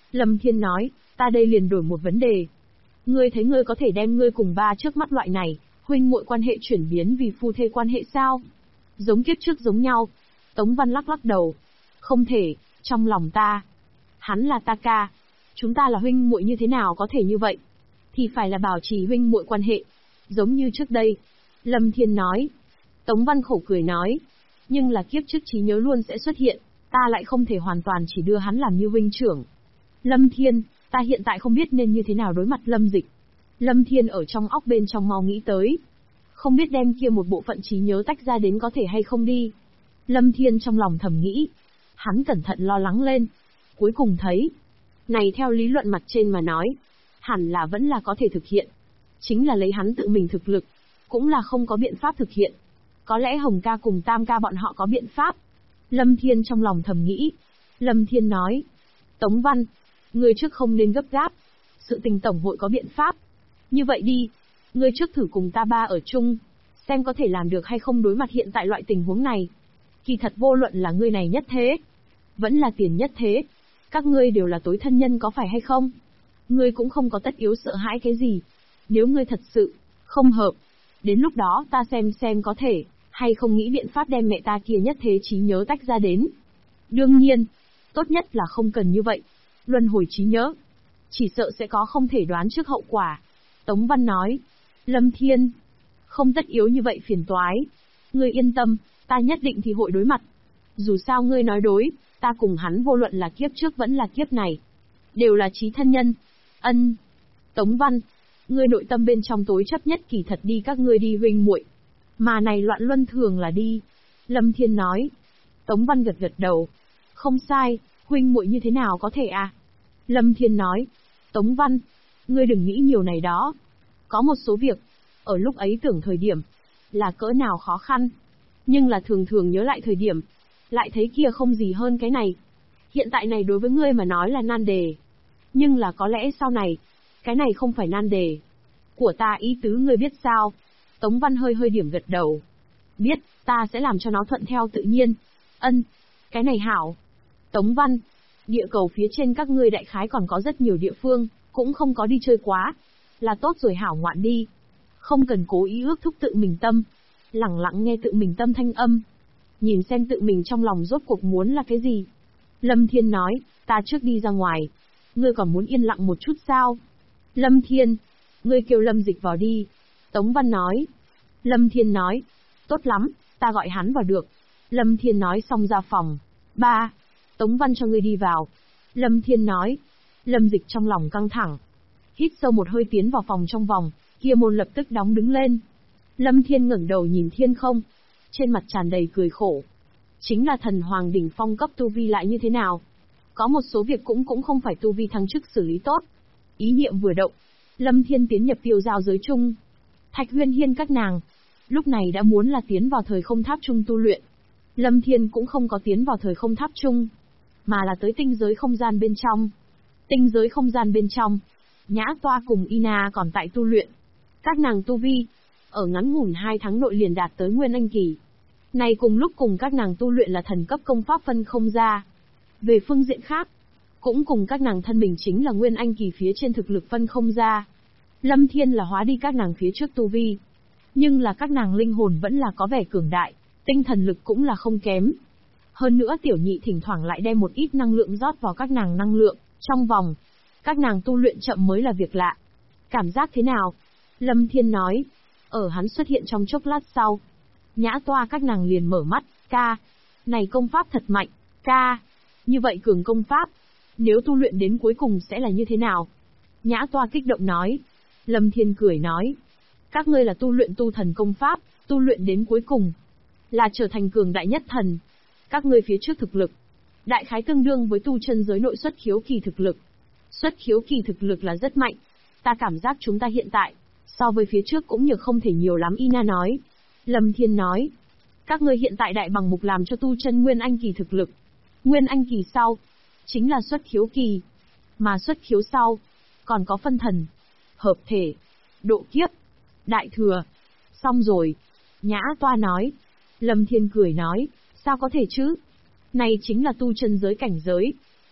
Lâm Thiên nói, ta đây liền đổi một vấn đề. Ngươi thấy ngươi có thể đem ngươi cùng ba trước mắt loại này, huynh muội quan hệ chuyển biến vì phu thê quan hệ sao? Giống kiếp trước giống nhau. Tống Văn lắc lắc đầu. Không thể, trong lòng ta. Hắn là ta ca. Chúng ta là huynh muội như thế nào có thể như vậy? Thì phải là bảo trì huynh muội quan hệ. Giống như trước đây. Lâm Thiên nói. Tống Văn khổ cười nói. Nhưng là kiếp trước trí nhớ luôn sẽ xuất hiện. Ta lại không thể hoàn toàn chỉ đưa hắn làm như huynh trưởng. Lâm Thiên, ta hiện tại không biết nên như thế nào đối mặt Lâm Dịch. Lâm Thiên ở trong óc bên trong mau nghĩ tới. Không biết đem kia một bộ phận trí nhớ tách ra đến có thể hay không đi. Lâm Thiên trong lòng thầm nghĩ. Hắn cẩn thận lo lắng lên. Cuối cùng thấy. Này theo lý luận mặt trên mà nói. Hẳn là vẫn là có thể thực hiện. Chính là lấy hắn tự mình thực lực. Cũng là không có biện pháp thực hiện. Có lẽ Hồng ca cùng Tam ca bọn họ có biện pháp. Lâm Thiên trong lòng thầm nghĩ. Lâm Thiên nói. Tống Văn. Ngươi trước không nên gấp gáp. Sự tình tổng hội có biện pháp. Như vậy đi. Ngươi trước thử cùng ta ba ở chung. Xem có thể làm được hay không đối mặt hiện tại loại tình huống này. Kỳ thật vô luận là ngươi này nhất thế. Vẫn là tiền nhất thế. Các ngươi đều là tối thân nhân có phải hay không? Ngươi cũng không có tất yếu sợ hãi cái gì. Nếu ngươi thật sự không hợp. Đến lúc đó ta xem có thể hay không nghĩ biện pháp đem mẹ ta kia nhất thế trí nhớ tách ra đến. Đương nhiên. Tốt nhất là không cần như vậy. Luân hồi trí nhớ. Chỉ sợ sẽ có không thể đoán trước hậu quả. Tống Văn nói. Lâm Thiên. Không tất yếu như vậy phiền toái. Ngươi yên tâm, ta nhất định thì hội đối mặt. Dù sao ngươi nói đối, ta cùng hắn vô luận là kiếp trước vẫn là kiếp này. Đều là chí thân nhân. Ân. Tống Văn. Ngươi nội tâm bên trong tối chấp nhất kỳ thật đi các ngươi đi huynh muội. Mà này loạn luân thường là đi. Lâm Thiên nói. Tống Văn gật gật đầu. Không sai, huynh muội như thế nào có thể à? Lâm Thiên nói. Tống Văn. Ngươi đừng nghĩ nhiều này đó. Có một số việc. Ở lúc ấy tưởng thời điểm. Là cỡ nào khó khăn. Nhưng là thường thường nhớ lại thời điểm. Lại thấy kia không gì hơn cái này. Hiện tại này đối với ngươi mà nói là nan đề. Nhưng là có lẽ sau này. Cái này không phải nan đề. Của ta ý tứ ngươi biết sao? Tống Văn hơi điểm gật đầu. Biết, ta sẽ làm cho nó thuận theo tự nhiên. Ân. Cái này hảo. Tống Văn. Địa cầu phía trên các ngươi đại khái còn có rất nhiều địa phương. Cũng không có đi chơi quá. Là tốt rồi hảo ngoạn đi. Không cần cố ý ước thúc tự mình tâm. Lẳng lặng nghe tự mình tâm thanh âm. Nhìn xem tự mình trong lòng rốt cuộc muốn là cái gì. Lâm Thiên nói, ta trước đi ra ngoài. Ngươi còn muốn yên lặng một chút sao? Lâm Thiên. Ngươi kêu Lâm Dịch vào đi. Tống Văn nói. Lâm Thiên nói. Tốt lắm, ta gọi hắn vào được. Lâm Thiên nói xong ra phòng. Ba. Tống Văn cho ngươi đi vào. Lâm Thiên nói. Lâm Dịch trong lòng căng thẳng. Hít sâu một hơi tiến vào phòng trong vòng, kia môn lập tức đóng đứng lên. Lâm Thiên ngẩng đầu nhìn thiên không. Trên mặt tràn đầy cười khổ. Chính là thần hoàng đỉnh phong cấp tu vi lại như thế nào? Có một số việc cũng không phải tu vi thăng chức xử lý tốt. Ý niệm vừa động. Lâm Thiên tiến nhập tiêu giao giới chung. Thạch Huyên Hiên các nàng. Lúc này đã muốn là tiến vào thời không tháp chung tu luyện. Lâm Thiên cũng không có tiến vào thời không tháp chung. Mà là tới tinh giới không gian bên trong. Tinh giới không gian bên trong. Nhã Toa cùng Ina còn tại tu luyện. Các nàng tu vi. Ở ngắn ngủn 2 tháng nội liền đạt tới Nguyên Anh kỳ. Này cùng lúc cùng các nàng tu luyện là thần cấp công pháp phân không ra. Về phương diện khác. Cũng cùng các nàng thân mình chính là Nguyên Anh kỳ phía trên thực lực phân không ra. Lâm Thiên là hóa đi các nàng phía trước tu vi. Nhưng là các nàng linh hồn vẫn là có vẻ cường đại. Tinh thần lực cũng là không kém. Hơn nữa tiểu nhị thỉnh thoảng lại đem một ít năng lượng rót vào các nàng năng lượng. Trong vòng. Các nàng tu luyện chậm mới là việc lạ. Cảm giác thế nào? Lâm Thiên nói. Ở hắn xuất hiện trong chốc lát sau. Nhã Toa các nàng liền mở mắt. Ca. Này công pháp thật mạnh. Ca. Như vậy cường công pháp. Nếu tu luyện đến cuối cùng sẽ là như thế nào? Nhã Toa kích động nói. Lâm Thiên cười nói. Các ngươi là tu luyện tu thần công pháp. Tu luyện đến cuối cùng. Là trở thành cường đại nhất thần. Các ngươi phía trước thực lực. Đại khái tương đương với tu chân giới nội xuất khiếu kỳ thực lực. Xuất khiếu kỳ thực lực là rất mạnh. Ta cảm giác chúng ta hiện tại. So với phía trước cũng nhược không thể nhiều lắm Ina nói. Lâm Thiên nói. Các ngươi hiện tại đại bằng mục làm cho tu chân Nguyên Anh kỳ thực lực. Nguyên Anh kỳ sau. Chính là xuất khiếu kỳ. Mà xuất khiếu sau. Còn có phân thần. Hợp thể. Độ kiếp. Đại thừa. Xong rồi. Nhã Toa nói. Lâm Thiên cười nói. Sao có thể chứ? Này chính là tu chân giới cảnh giới.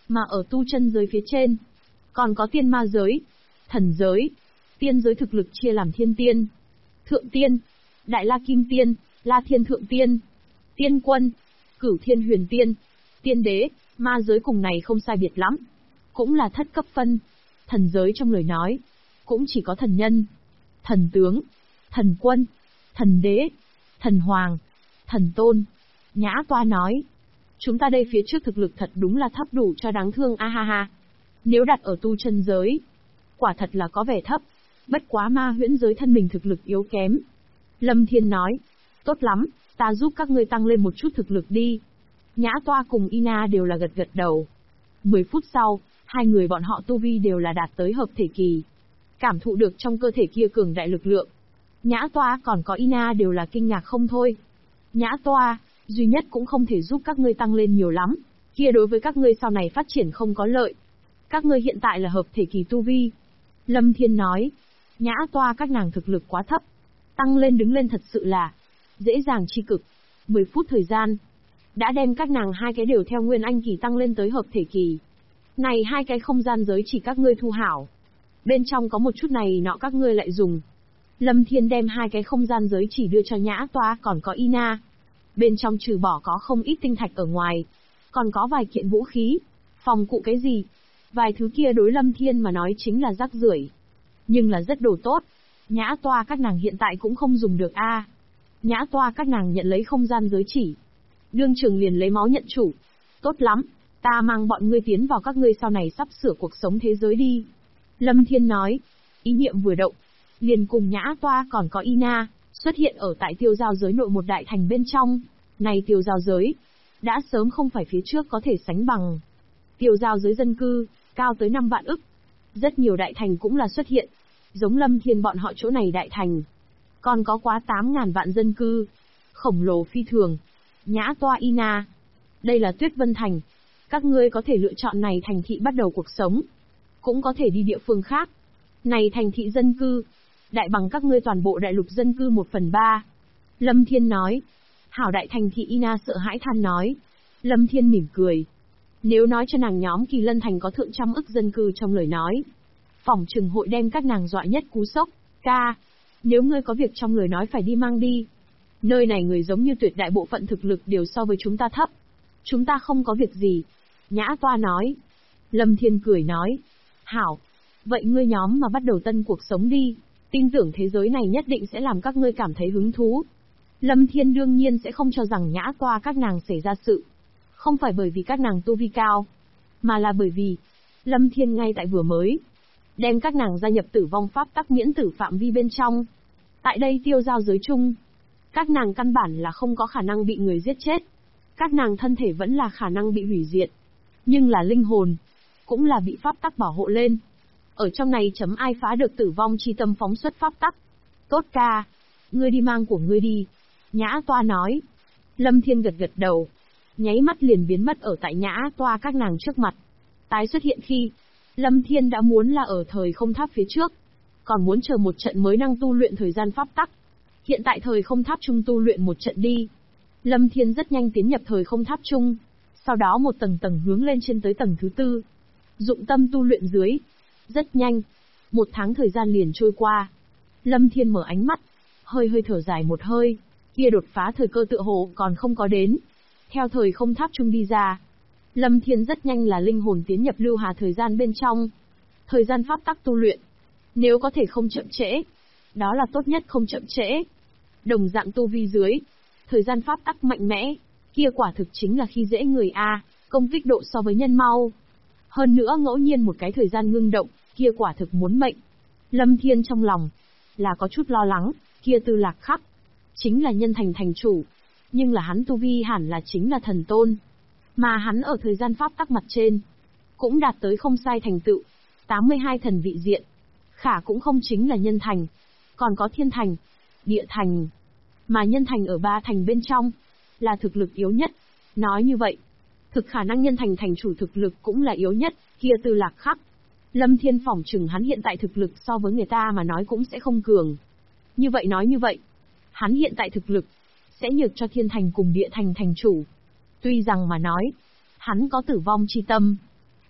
Mà ở tu chân giới phía trên, còn có tiên ma giới, thần giới. Tiên giới thực lực chia làm thiên tiên, thượng tiên, đại la kim tiên, la thiên thượng tiên, tiên quân, cửu thiên huyền tiên, tiên đế. Ma giới cùng này không sai biệt lắm, cũng là thất cấp phân. Thần giới trong lời nói, cũng chỉ có thần nhân, thần tướng, thần quân, thần đế, thần hoàng, thần tôn. Nhã Toa nói, chúng ta đây phía trước thực lực thật đúng là thấp đủ cho đáng thương a ha ha. Nếu đặt ở tu chân giới, quả thật là có vẻ thấp, bất quá ma huyễn giới thân mình thực lực yếu kém. Lâm Thiên nói, tốt lắm, ta giúp các ngươi tăng lên một chút thực lực đi. Nhã Toa cùng Ina đều là gật gật đầu. 10 phút sau, hai người bọn họ tu vi đều là đạt tới hợp thể kỳ. Cảm thụ được trong cơ thể kia cường đại lực lượng. Nhã Toa còn có Ina đều là kinh ngạc không thôi. Nhã Toa, duy nhất cũng không thể giúp các ngươi tăng lên nhiều lắm, kia đối với các ngươi sau này phát triển không có lợi. Các ngươi hiện tại là hợp thể kỳ tu vi. Lâm Thiên nói, Nhã Toa các nàng thực lực quá thấp, tăng lên đứng lên thật sự là dễ dàng chi cực. 10 phút thời gian, đã đem các nàng hai cái đều theo Nguyên Anh kỳ tăng lên tới hợp thể kỳ. Này hai cái không gian giới chỉ các ngươi thu hảo. Bên trong có một chút này nọ các ngươi lại dùng. Lâm Thiên đem hai cái không gian giới chỉ đưa cho Nhã Toa còn có Ina. Bên trong trừ bỏ có không ít tinh thạch ở ngoài, còn có vài kiện vũ khí, phòng cụ cái gì. Vài thứ kia đối Lâm Thiên mà nói chính là rác rưởi, nhưng là rất đồ tốt. Nhã Toa các nàng hiện tại cũng không dùng được a. Nhã Toa các nàng nhận lấy không gian giới chỉ. Đương trường liền lấy máu nhận chủ. Tốt lắm, ta mang bọn ngươi tiến vào các ngươi sau này sắp sửa cuộc sống thế giới đi. Lâm Thiên nói, ý niệm vừa động, liền cùng Nhã Toa còn có Ina, xuất hiện ở tại tiêu giao giới nội một đại thành bên trong. Này tiêu giao giới, đã sớm không phải phía trước có thể sánh bằng. Tiêu giao giới dân cư, cao tới 5 vạn ức. Rất nhiều đại thành cũng là xuất hiện, giống Lâm Thiên bọn họ chỗ này đại thành. Còn có quá 8.000 vạn dân cư, khổng lồ phi thường. Nhã Toa Ina, đây là Tuyết Vân Thành. Các ngươi có thể lựa chọn này thành thị bắt đầu cuộc sống, cũng có thể đi địa phương khác. Này thành thị dân cư, đại bằng các ngươi toàn bộ đại lục dân cư 1/3. Lâm Thiên nói. Hảo đại thành thị Ina sợ hãi than nói. Lâm Thiên mỉm cười. Nếu nói cho nàng nhóm Kỳ Lân Thành có thượng trăm ức dân cư trong lời nói, phỏng chừng hội đem các nàng dọa nhất cú sốc. Ca, nếu ngươi có việc trong lời nói phải đi mang đi. Nơi này người giống như tuyệt đại bộ phận thực lực đều so với chúng ta thấp. Chúng ta không có việc gì. Nhã Toa nói. Lâm Thiên cười nói. Hảo, vậy ngươi nhóm mà bắt đầu tân cuộc sống đi. Tin tưởng thế giới này nhất định sẽ làm các ngươi cảm thấy hứng thú. Lâm Thiên đương nhiên sẽ không cho rằng Nhã Toa các nàng xảy ra sự. Không phải bởi vì các nàng tu vi cao, mà là bởi vì Lâm Thiên ngay tại vừa mới đem các nàng gia nhập tử vong pháp tắc miễn tử phạm vi bên trong. Tại đây tiêu giao giới chung, các nàng căn bản là không có khả năng bị người giết chết. Các nàng thân thể vẫn là khả năng bị hủy diệt, nhưng là linh hồn cũng là bị pháp tắc bảo hộ lên. Ở trong này chấm ai phá được tử vong chi tâm phóng xuất pháp tắc. Tốt ca, ngươi đi mang của ngươi đi. Nhã Toa nói. Lâm Thiên gật gật đầu, nháy mắt liền biến mất ở tại Nhã Toa các nàng trước mặt. Tái xuất hiện khi, Lâm Thiên đã muốn là ở thời không tháp phía trước, còn muốn chờ một trận mới năng tu luyện thời gian pháp tắc. Hiện tại thời không tháp chung tu luyện một trận đi. Lâm Thiên rất nhanh tiến nhập thời không tháp chung, sau đó một tầng tầng hướng lên trên tới tầng thứ 4. Dụng tâm tu luyện dưới. Rất nhanh, 1 tháng thời gian liền trôi qua. Lâm Thiên mở ánh mắt, hơi thở dài một hơi, kia đột phá thời cơ tựa hồ còn không có đến. Theo thời không tháp chung đi ra, Lâm Thiên rất nhanh là linh hồn tiến nhập lưu hà thời gian bên trong. Thời gian pháp tắc tu luyện, nếu có thể không chậm trễ, đó là tốt nhất không chậm trễ. Đồng dạng tu vi dưới, thời gian pháp tắc mạnh mẽ, kia quả thực chính là khi dễ người a, công kích độ so với nhân mau. Hơn nữa ngẫu nhiên một cái thời gian ngưng động, kia quả thực muốn mệnh. Lâm Thiên trong lòng là có chút lo lắng, kia Tư Lạc Khắc chính là nhân thành thành chủ, nhưng là hắn tu vi hẳn là chính là thần tôn, mà hắn ở thời gian pháp tắc mặt trên cũng đạt tới không sai thành tựu, 82 thần vị diện. Khả cũng không chính là nhân thành, còn có thiên thành, địa thành, mà nhân thành ở 3 thành bên trong là thực lực yếu nhất. Nói như vậy, thực khả năng nhân thành thành chủ thực lực cũng là yếu nhất, kia Tư Lạc Khắc. Lâm Thiên phỏng chừng hắn hiện tại thực lực so với người ta mà nói cũng sẽ không cường. Như vậy nói như vậy, hắn hiện tại thực lực sẽ nhược cho thiên thành cùng địa thành thành chủ. Tuy rằng mà nói, hắn có tử vong chi tâm,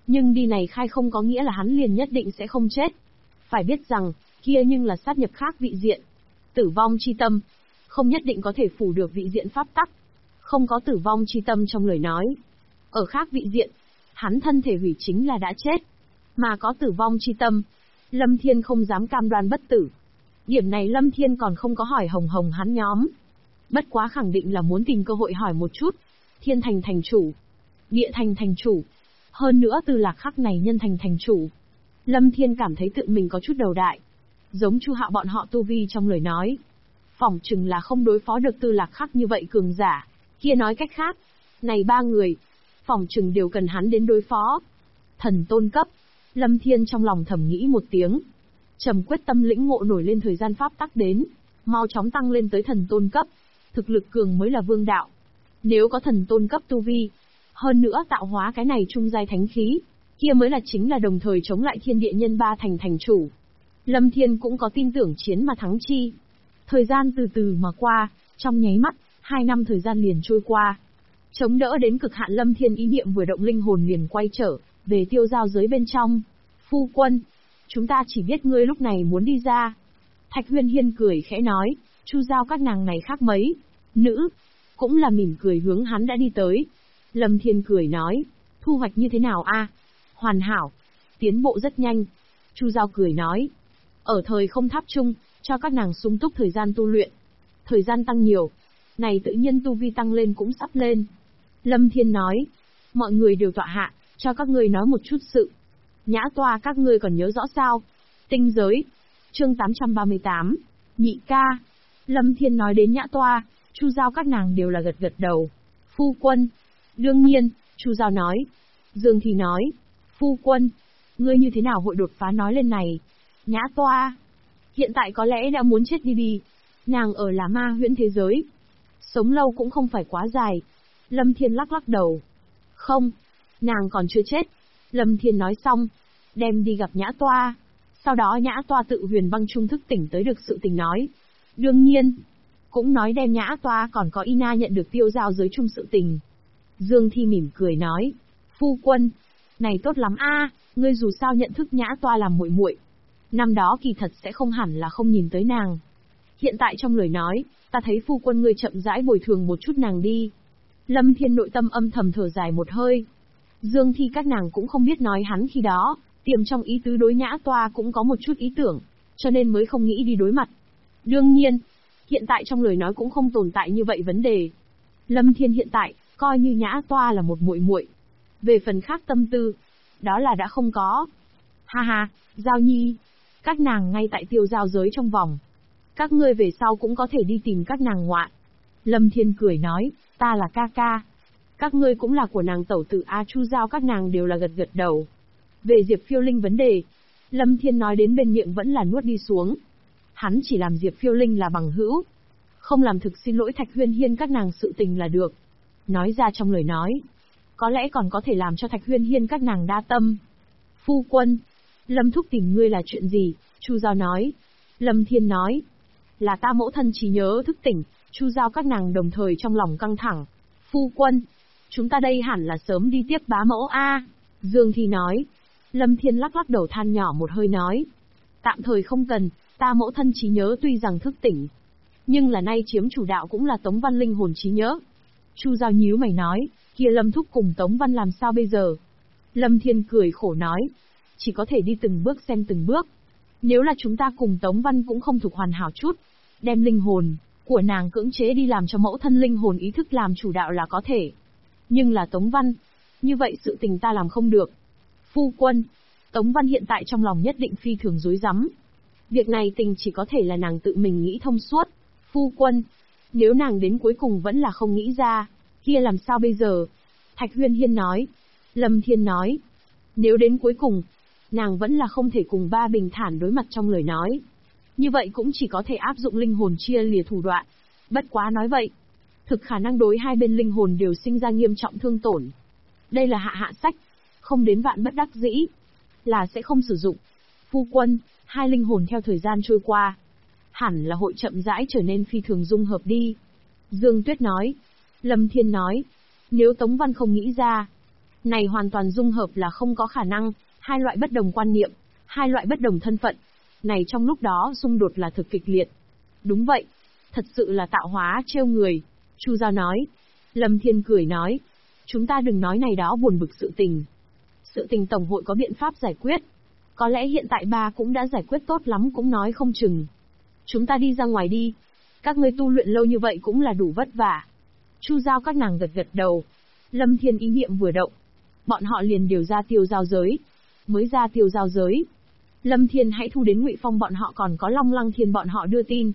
Nhưng đi này khai không có nghĩa là hắn liền nhất định sẽ không chết. Phải biết rằng, kia nhưng là sát nhập khác vị diện. Tử vong chi tâm, không nhất định có thể phủ được vị diện pháp tắc. Không có tử vong chi tâm trong lời nói. Ở khác vị diện, hắn thân thể hủy chính là đã chết. Mà có tử vong chi tâm, Lâm Thiên không dám cam đoan bất tử. Điểm này Lâm Thiên còn không có hỏi Hồng Hồng hắn nhóm. Bất quá khẳng định là muốn tìm cơ hội hỏi một chút. Thiên thành thành chủ, địa thành thành chủ, hơn nữa Tư Lạc Khắc này nhân thành thành chủ. Lâm Thiên cảm thấy tự mình có chút đầu đại. Giống Chu Hạo bọn họ tu vi trong lời nói. Phỏng chừng là không đối phó được Tư Lạc Khắc như vậy cường giả. Kia nói cách khác, này ba người, phỏng chừng đều cần hắn đến đối phó. Thần tôn cấp, Lâm Thiên trong lòng thầm nghĩ một tiếng. Trầm quyết tâm lĩnh ngộ nổi lên thời gian pháp tắc đến, mau chóng tăng lên tới thần tôn cấp. Thực lực cường mới là vương đạo. Nếu có thần tôn cấp tu vi, hơn nữa tạo hóa cái này trung giai thánh khí, kia mới là chính là đồng thời chống lại thiên địa nhân ba thành thành chủ. Lâm Thiên cũng có tin tưởng chiến mà thắng chi. Thời gian từ từ mà qua, trong nháy mắt, 2 năm thời gian liền trôi qua. Chống đỡ đến cực hạn Lâm Thiên ý niệm vừa động linh hồn liền quay trở về tiêu giao giới bên trong. Phu quân, chúng ta chỉ biết ngươi lúc này muốn đi ra. Thạch Huyên Hiên cười khẽ nói, Chu giao các nàng này khác mấy. Nữ, cũng là mỉm cười hướng hắn đã đi tới. Lâm Thiên cười nói, thu hoạch như thế nào a? Hoàn hảo, tiến bộ rất nhanh. Chu giao cười nói, ở thời không tháp chung, cho các nàng sung túc thời gian tu luyện. Thời gian tăng nhiều, này tự nhiên tu vi tăng lên cũng sắp lên. Lâm Thiên nói, mọi người đều tọa hạ, cho các ngươi nói một chút sự. Nhã toa các ngươi còn nhớ rõ sao? Tinh giới. Chương 838. Nhị ca. Lâm Thiên nói đến nhã toa, Chu giao các nàng đều là gật gật đầu. Phu quân. Đương nhiên, Chu giao nói. Dương thì nói. Phu quân. Ngươi như thế nào hội đột phá nói lên này? Nhã toa. Hiện tại có lẽ đã muốn chết đi. Nàng ở là ma huyễn thế giới. Sống lâu cũng không phải quá dài. Lâm Thiên lắc lắc đầu. Không, nàng còn chưa chết. Lâm Thiên nói xong, đem đi gặp Nhã Toa. Sau đó Nhã Toa tự huyền băng trung thức tỉnh tới được sự tình nói. Đương nhiên, cũng nói đem Nhã Toa còn có Ina nhận được tiêu giao giới chung sự tình. Dương Thi mỉm cười nói, phu quân, này tốt lắm a, ngươi dù sao nhận thức Nhã Toa làm muội muội. Năm đó kỳ thật sẽ không hẳn là không nhìn tới nàng. Hiện tại trong lời nói, ta thấy phu quân ngươi chậm rãi bồi thường một chút nàng đi. Lâm Thiên nội tâm âm thầm thở dài một hơi. Dương Thi các nàng cũng không biết nói hắn khi đó, tiềm trong ý tứ đối Nhã Toa cũng có một chút ý tưởng, cho nên mới không nghĩ đi đối mặt. Đương nhiên, hiện tại trong lời nói cũng không tồn tại như vậy vấn đề. Lâm Thiên hiện tại, coi như Nhã Toa là một muội muội. Về phần khác tâm tư, đó là đã không có. Ha ha, Giao Nhi, các nàng ngay tại tiêu giao giới trong vòng. Các ngươi về sau cũng có thể đi tìm các nàng ngoạn. Lâm Thiên cười nói, ta là ca ca. Các ngươi cũng là của nàng tẩu tử A Chu giao các nàng đều là gật gật đầu. Về Diệp Phiêu Linh vấn đề, Lâm Thiên nói đến bên miệng vẫn là nuốt đi xuống. Hắn chỉ làm Diệp Phiêu Linh là bằng hữu. Không làm thực xin lỗi Thạch Huyên Hiên các nàng sự tình là được. Nói ra trong lời nói, có lẽ còn có thể làm cho Thạch Huyên Hiên các nàng đa tâm. Phu quân, Lâm thúc tìm ngươi là chuyện gì? Chu giao nói. Lâm Thiên nói, là ta mẫu thân trí nhớ thức tỉnh. Chu giao các nàng đồng thời trong lòng căng thẳng. Phu quân, chúng ta đây hẳn là sớm đi tiếp bá mẫu a. Dương Thi nói. Lâm Thiên lắc lắc đầu than nhỏ một hơi nói. Tạm thời không cần, ta mẫu thân trí nhớ tuy rằng thức tỉnh, nhưng là nay chiếm chủ đạo cũng là Tống Văn linh hồn trí nhớ. Chu giao nhíu mày nói, kia Lâm thúc cùng Tống Văn làm sao bây giờ? Lâm Thiên cười khổ nói, chỉ có thể đi từng bước xem từng bước. Nếu là chúng ta cùng Tống Văn cũng không thuộc hoàn hảo chút, đem linh hồn của nàng cưỡng chế đi làm cho mẫu thân linh hồn ý thức làm chủ đạo là có thể. Nhưng là Tống Văn, như vậy sự tình ta làm không được. Phu quân, Tống Văn hiện tại trong lòng nhất định phi thường rối rắm. Việc này tình chỉ có thể là nàng tự mình nghĩ thông suốt. Phu quân, nếu nàng đến cuối cùng vẫn là không nghĩ ra, kia làm sao bây giờ? Thạch Huyên Hiên nói. Lâm Thiên nói, nếu đến cuối cùng, nàng vẫn là không thể cùng ba bình thản đối mặt trong lời nói. Như vậy cũng chỉ có thể áp dụng linh hồn chia lìa thủ đoạn. Bất quá nói vậy, thực khả năng đối hai bên linh hồn đều sinh ra nghiêm trọng thương tổn. Đây là hạ sách, không đến vạn bất đắc dĩ, là sẽ không sử dụng. Phu quân, hai linh hồn theo thời gian trôi qua, hẳn là hội chậm rãi trở nên phi thường dung hợp đi. Dương Tuyết nói. Lâm Thiên nói, nếu Tống Văn không nghĩ ra, Này hoàn toàn dung hợp là không có khả năng, hai loại bất đồng quan niệm, hai loại bất đồng thân phận. Này trong lúc đó xung đột là thực kịch liệt. Đúng vậy, thật sự là tạo hóa trêu người. Chu Giao nói. Lâm Thiên cười nói. Chúng ta đừng nói này đó buồn bực sự tình. Sự tình tổng hội có biện pháp giải quyết. Có lẽ hiện tại ba cũng đã giải quyết tốt lắm cũng nói không chừng. Chúng ta đi ra ngoài đi. Các ngươi tu luyện lâu như vậy cũng là đủ vất vả. Chu Giao các nàng gật gật đầu. Lâm Thiên ý niệm vừa động. Bọn họ liền điều ra tiêu giao giới. Mới ra tiêu giao giới. Lâm Thiên hãy thu đến Ngụy Phong bọn họ còn có Long Lăng Thiên bọn họ đưa tin.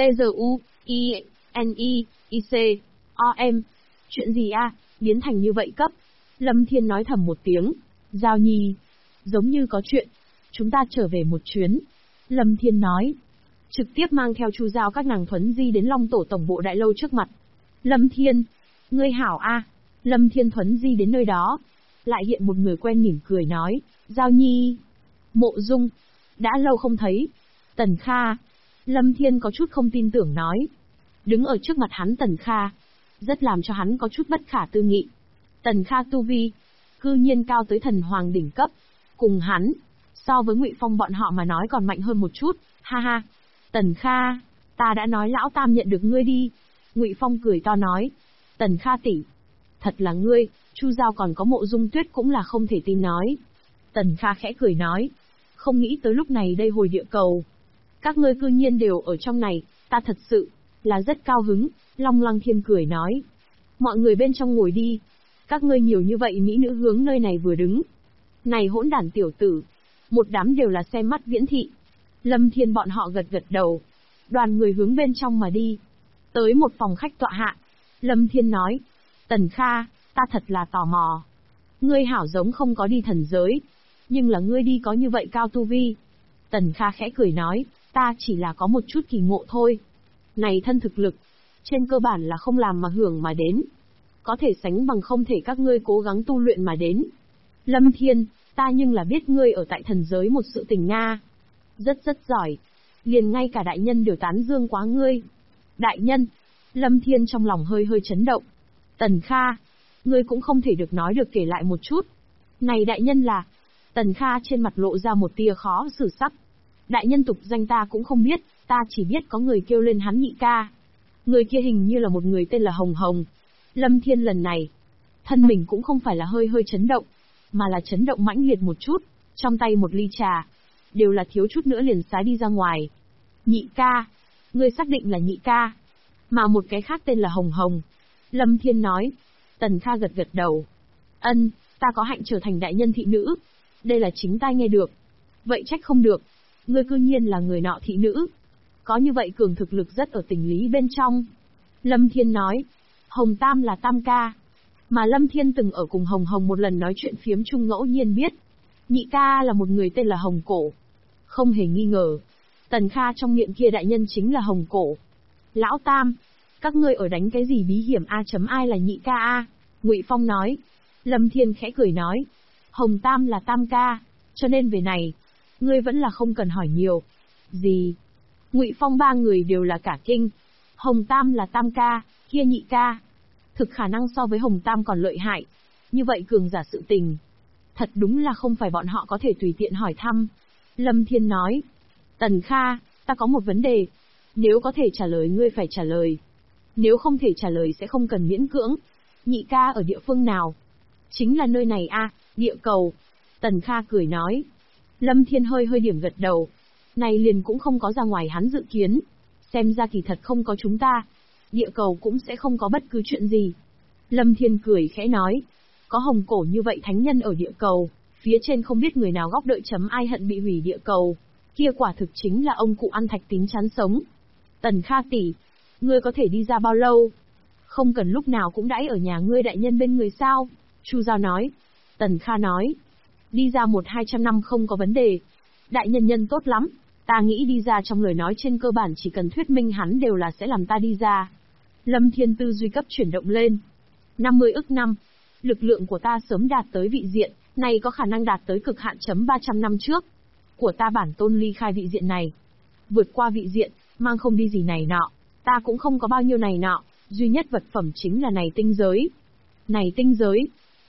T-Z-U-I-N-I-I-C-O-M. Chuyện gì a? Biến thành như vậy cấp. Lâm Thiên nói thầm một tiếng. Giao Nhi. Giống như có chuyện. Chúng ta trở về một chuyến. Lâm Thiên nói. Trực tiếp mang theo Chu Giao các nàng thuấn di đến Long Tổ tổng bộ đại lâu trước mặt. Lâm Thiên. Ngươi hảo a. Lâm Thiên thuấn di đến nơi đó. Lại hiện một người quen mỉm cười nói. Giao Nhi. Mộ Dung. Đã lâu không thấy. Tần Kha. Lâm Thiên có chút không tin tưởng nói. Đứng ở trước mặt hắn Tần Kha. Rất làm cho hắn có chút bất khả tư nghị. Tần Kha tu vi. Cư nhiên cao tới thần hoàng đỉnh cấp. Cùng hắn. So với Ngụy Phong bọn họ mà nói còn mạnh hơn một chút. Ha ha. Tần Kha. Ta đã nói lão tam nhận được ngươi đi. Ngụy Phong cười to nói. Tần Kha tỷ. Thật là ngươi. Chu Giao còn có Mộ Dung Tuyết cũng là không thể tin nói. Tần Kha khẽ cười nói. Không nghĩ tới lúc này đây hồi địa cầu. Các ngươi cư nhiên đều ở trong này, ta thật sự là rất cao hứng. Long Lăng Thiên cười nói. Mọi người bên trong ngồi đi. Các ngươi nhiều như vậy mỹ nữ hướng nơi này vừa đứng. Này hỗn đản tiểu tử. Một đám đều là xem mắt viễn thị. Lâm Thiên bọn họ gật gật đầu. Đoàn người hướng bên trong mà đi. Tới một phòng khách tọa hạ. Lâm Thiên nói. Tần Kha, ta thật là tò mò. Ngươi hảo giống không có đi thần giới. Nhưng là ngươi đi có như vậy cao tu vi. Tần Kha khẽ cười nói. Ta chỉ là có một chút kỳ ngộ thôi. Này thân thực lực. Trên cơ bản là không làm mà hưởng mà đến. Có thể sánh bằng không thể các ngươi cố gắng tu luyện mà đến. Lâm Thiên, ta nhưng là biết ngươi ở tại thần giới một sự tình Nga. Rất rất giỏi. Liền ngay cả đại nhân đều tán dương quá ngươi. Đại nhân. Lâm Thiên trong lòng hơi hơi chấn động. Tần Kha. Ngươi cũng không thể được nói được kể lại một chút. Này đại nhân là. Tần Kha trên mặt lộ ra một tia khó xử sắc. Đại nhân tục danh ta cũng không biết, ta chỉ biết có người kêu lên hắn nhị ca. Người kia hình như là một người tên là Hồng Hồng. Lâm Thiên lần này, thân mình cũng không phải là hơi hơi chấn động, mà là chấn động mãnh liệt một chút, trong tay một ly trà, đều là thiếu chút nữa liền xá đi ra ngoài. Nhị ca, ngươi xác định là nhị ca, mà một cái khác tên là Hồng Hồng. Lâm Thiên nói. Tần Kha gật gật đầu. Ân, ta có hạnh trở thành đại nhân thị nữ. Đây là chính tai nghe được. Vậy trách không được. Ngươi cư nhiên là người nọ thị nữ. Có như vậy cường thực lực rất ở tình lý bên trong. Lâm Thiên nói. Hồng Tam là Tam ca. Mà Lâm Thiên từng ở cùng Hồng Hồng một lần nói chuyện phiếm chung ngẫu nhiên biết. Nhị ca là một người tên là Hồng Cổ. Không hề nghi ngờ. Tần Kha trong miệng kia đại nhân chính là Hồng Cổ. Lão Tam. Các ngươi ở đánh cái gì bí hiểm ai là nhị ca a? Ngụy Phong nói. Lâm Thiên khẽ cười nói. Hồng Tam là Tam ca. Cho nên về này. Ngươi vẫn là không cần hỏi nhiều. Gì? Ngụy Phong ba người đều là cả kinh. Hồng Tam là Tam ca, kia nhị ca. Thực khả năng so với Hồng Tam còn lợi hại. Như vậy cường giả sự tình. Thật đúng là không phải bọn họ có thể tùy tiện hỏi thăm. Lâm Thiên nói. Tần Kha, ta có một vấn đề. Nếu có thể trả lời ngươi phải trả lời. Nếu không thể trả lời sẽ không cần miễn cưỡng. Nhị ca ở địa phương nào? Chính là nơi này a, địa cầu. Tần Kha cười nói. Lâm Thiên hơi hơi điểm gật đầu. Này liền cũng không có ra ngoài hắn dự kiến. Xem ra kỳ thật không có chúng ta. Địa cầu cũng sẽ không có bất cứ chuyện gì. Lâm Thiên cười khẽ nói. Có Hồng Cổ như vậy thánh nhân ở địa cầu. Phía trên không biết người nào góc đợi chấm ai hận bị hủy địa cầu. Kia quả thực chính là ông cụ ăn thạch tín chán sống. Tần Kha tỷ, ngươi có thể đi ra bao lâu? Không cần lúc nào cũng đãi ở nhà ngươi đại nhân bên người sao? Chu Giao nói. Tần Kha nói. Đi ra 100-200 năm không có vấn đề. Đại nhân nhân tốt lắm. Ta nghĩ đi ra trong lời nói trên cơ bản chỉ cần thuyết minh hắn đều là sẽ làm ta đi ra. Lâm Thiên tư duy cấp chuyển động lên. 50 ức năm. Lực lượng của ta sớm đạt tới vị diện, này có khả năng đạt tới cực hạn chấm 300 năm trước. Của ta bản tôn ly khai vị diện này. Vượt qua vị diện, mang không đi gì này nọ. Ta cũng không có bao nhiêu này nọ, duy nhất vật phẩm chính là này tinh giới. Này tinh giới.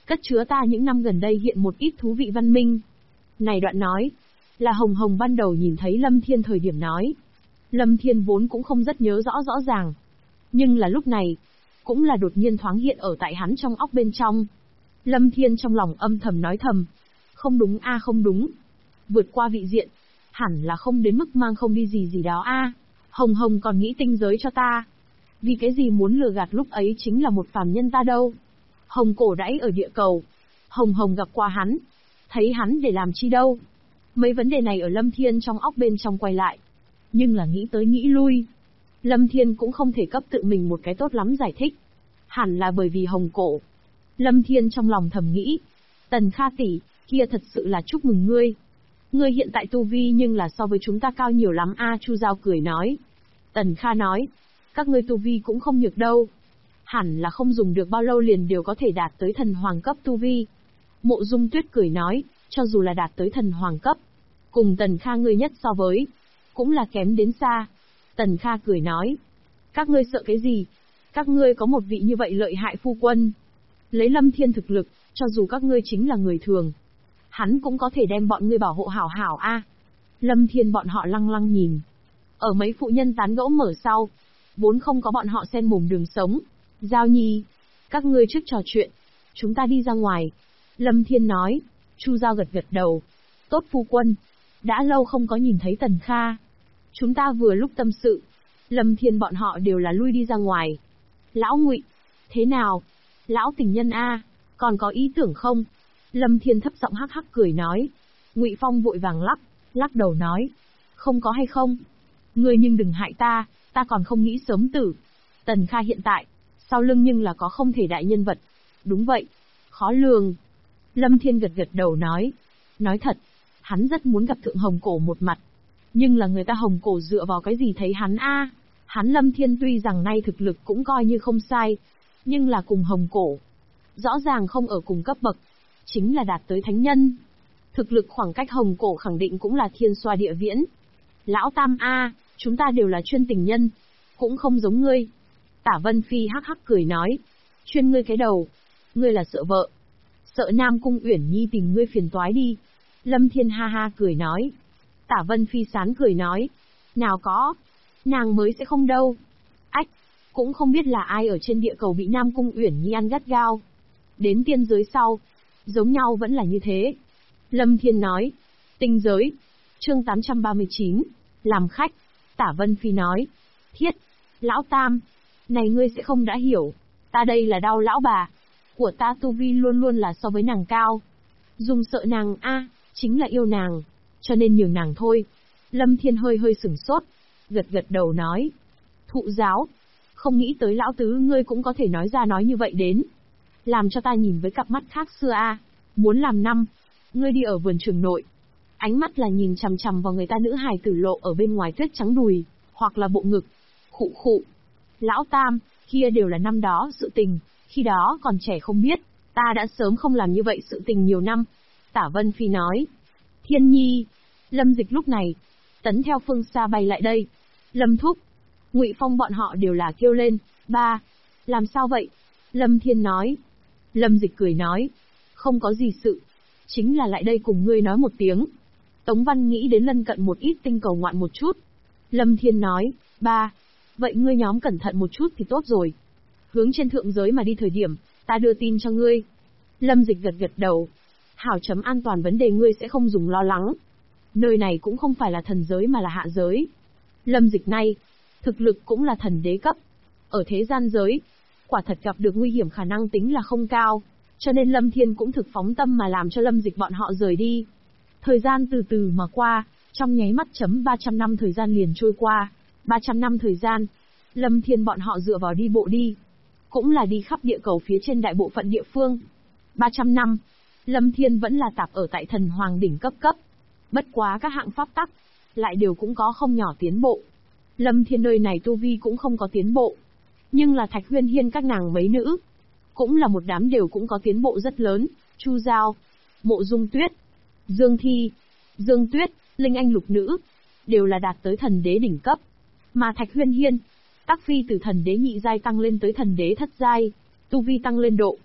cất chứa ta những năm gần đây hiện một ít thú vị văn minh. Này đoạn nói, là Hồng Hồng ban đầu nhìn thấy Lâm Thiên thời điểm nói. Lâm Thiên vốn cũng không rất nhớ rõ ràng. Nhưng là lúc này, cũng là đột nhiên thoáng hiện ở tại hắn trong óc bên trong. Lâm Thiên trong lòng âm thầm nói thầm. Không đúng a, không đúng. Vượt qua vị diện, hẳn là không đến mức mang không đi gì đó a. Hồng Hồng còn nghĩ tinh giới cho ta. Vì cái gì muốn lừa gạt lúc ấy chính là một phàm nhân ta đâu. Hồng Cổ đãi ở địa cầu. Hồng Hồng gặp qua hắn. Thấy hắn để làm chi đâu. Mấy vấn đề này ở Lâm Thiên trong óc bên trong quay lại. Nhưng là nghĩ tới nghĩ lui. Lâm Thiên cũng không thể cấp tự mình một cái tốt lắm giải thích. Hẳn là bởi vì Hồng Cổ. Lâm Thiên trong lòng thầm nghĩ. Tần Kha tỷ, kia thật sự là chúc mừng ngươi. Ngươi hiện tại tu vi nhưng là so với chúng ta cao nhiều lắm a. Chu Giao cười nói. Tần Kha nói. Các ngươi tu vi cũng không nhược đâu. Hẳn là không dùng được bao lâu liền đều có thể đạt tới thần hoàng cấp tu vi. Mộ Dung Tuyết cười nói, cho dù là đạt tới thần hoàng cấp, cùng Tần Kha ngươi nhất so với, cũng là kém đến xa. Tần Kha cười nói, các ngươi sợ cái gì? Các ngươi có một vị như vậy lợi hại phu quân. Lấy Lâm Thiên thực lực, cho dù các ngươi chính là người thường, hắn cũng có thể đem bọn ngươi bảo hộ hảo hảo a. Lâm Thiên bọn họ lăng lăng nhìn. Ở mấy phụ nhân tán gẫu mở sau, vốn không có bọn họ xen mồm đường sống. Giao Nhi, các ngươi trước trò chuyện, chúng ta đi ra ngoài. Lâm Thiên nói. Chu Giao gật gật đầu. Tốt phu quân, đã lâu không có nhìn thấy Tần Kha. Chúng ta vừa lúc tâm sự. Lâm Thiên bọn họ đều là lui đi ra ngoài. Lão Ngụy, thế nào? Lão tình nhân a, còn có ý tưởng không? Lâm Thiên thấp giọng hắc hắc cười nói. Ngụy Phong vội vàng lắc đầu nói. Không có hay không? Ngươi nhưng đừng hại ta còn không nghĩ sớm tử. Tần Kha hiện tại, sau lưng nhưng là có không thể đại nhân vật. Đúng vậy, khó lường. Lâm Thiên gật gật đầu nói. Nói thật, hắn rất muốn gặp Thượng Hồng Cổ một mặt. Nhưng là người ta Hồng Cổ dựa vào cái gì thấy hắn a? Hắn Lâm Thiên tuy rằng nay thực lực cũng coi như không sai, nhưng là cùng Hồng Cổ, rõ ràng không ở cùng cấp bậc, chính là đạt tới thánh nhân. Thực lực khoảng cách Hồng Cổ khẳng định cũng là thiên xoa địa viễn. Lão Tam a, chúng ta đều là chuyên tình nhân, cũng không giống ngươi. Tả Vân Phi hắc hắc cười nói. Chuyên ngươi cái đầu, ngươi là sợ vợ. Sợ Nam Cung Uyển Nhi tìm ngươi phiền toái đi. Lâm Thiên ha ha cười nói. Tả Vân Phi sán cười nói. Nào có, nàng mới sẽ không đâu. Ách, cũng không biết là ai ở trên địa cầu bị Nam Cung Uyển Nhi ăn gắt gao. Đến tiên giới sau, giống nhau vẫn là như thế. Lâm Thiên nói. Tinh giới. Chương 839. Làm khách. Tả Vân Phi nói. Thiết, Lão Tam, này ngươi sẽ không đã hiểu. Ta đây là đau lão bà. Của ta tu vi luôn luôn là so với nàng cao. Dùng sợ nàng a, chính là yêu nàng. Cho nên nhường nàng thôi. Lâm Thiên hơi hơi sửng sốt. Gật gật đầu nói. Thụ giáo. Không nghĩ tới lão tứ ngươi cũng có thể nói ra nói như vậy đến. Làm cho ta nhìn với cặp mắt khác xưa a. Muốn làm năm. Ngươi đi ở vườn trường nội. Ánh mắt là nhìn chằm chằm vào người ta nữ hài tử lộ ở bên ngoài tuyết trắng đùi, hoặc là bộ ngực. Khụ khụ. Lão Tam, kia đều là năm đó sự tình, khi đó còn trẻ không biết, ta đã sớm không làm như vậy sự tình nhiều năm. Tả Vân Phi nói. Thiên Nhi. Lâm Dịch lúc này, tấn theo phương xa bay lại đây. Lâm Thúc. Ngụy Phong bọn họ đều là kêu lên. Ba. Làm sao vậy? Lâm Thiên nói. Lâm Dịch cười nói. Không có gì sự. Chính là lại đây cùng ngươi nói một tiếng. Tống Văn nghĩ đến lân cận một ít tinh cầu ngoạn một chút. Lâm Thiên nói. Ba. Vậy ngươi nhóm cẩn thận một chút thì tốt rồi. Hướng trên thượng giới mà đi thời điểm, ta đưa tin cho ngươi. Lâm Dịch gật gật đầu. Hảo chấm an toàn vấn đề ngươi sẽ không dùng lo lắng. Nơi này cũng không phải là thần giới mà là hạ giới. Lâm Dịch này, thực lực cũng là thần đế cấp. Ở thế gian giới, quả thật gặp được nguy hiểm khả năng tính là không cao. Cho nên Lâm Thiên cũng thực phóng tâm mà làm cho Lâm Dịch bọn họ rời đi. Thời gian từ từ mà qua, trong nháy mắt chấm 300 năm thời gian liền trôi qua. 300 năm thời gian, Lâm Thiên bọn họ dựa vào đi bộ đi. Cũng là đi khắp địa cầu phía trên đại bộ phận địa phương. 300 năm, Lâm Thiên vẫn là tạp ở tại thần hoàng đỉnh cấp. Bất quá các hạng pháp tắc, lại đều cũng có không nhỏ tiến bộ. Lâm Thiên nơi này tu vi cũng không có tiến bộ. Nhưng là Thạch Huyên Hiên các nàng mấy nữ, cũng là một đám đều cũng có tiến bộ rất lớn. Chu Giao, Mộ Dung Tuyết, Dương Thi, Dương Tuyết, Linh Anh lục nữ, đều là đạt tới thần đế đỉnh cấp. Mà Thạch Huyên Hiên, Tắc Phi từ thần đế nhị giai tăng lên tới thần đế thất giai, tu vi tăng lên độ.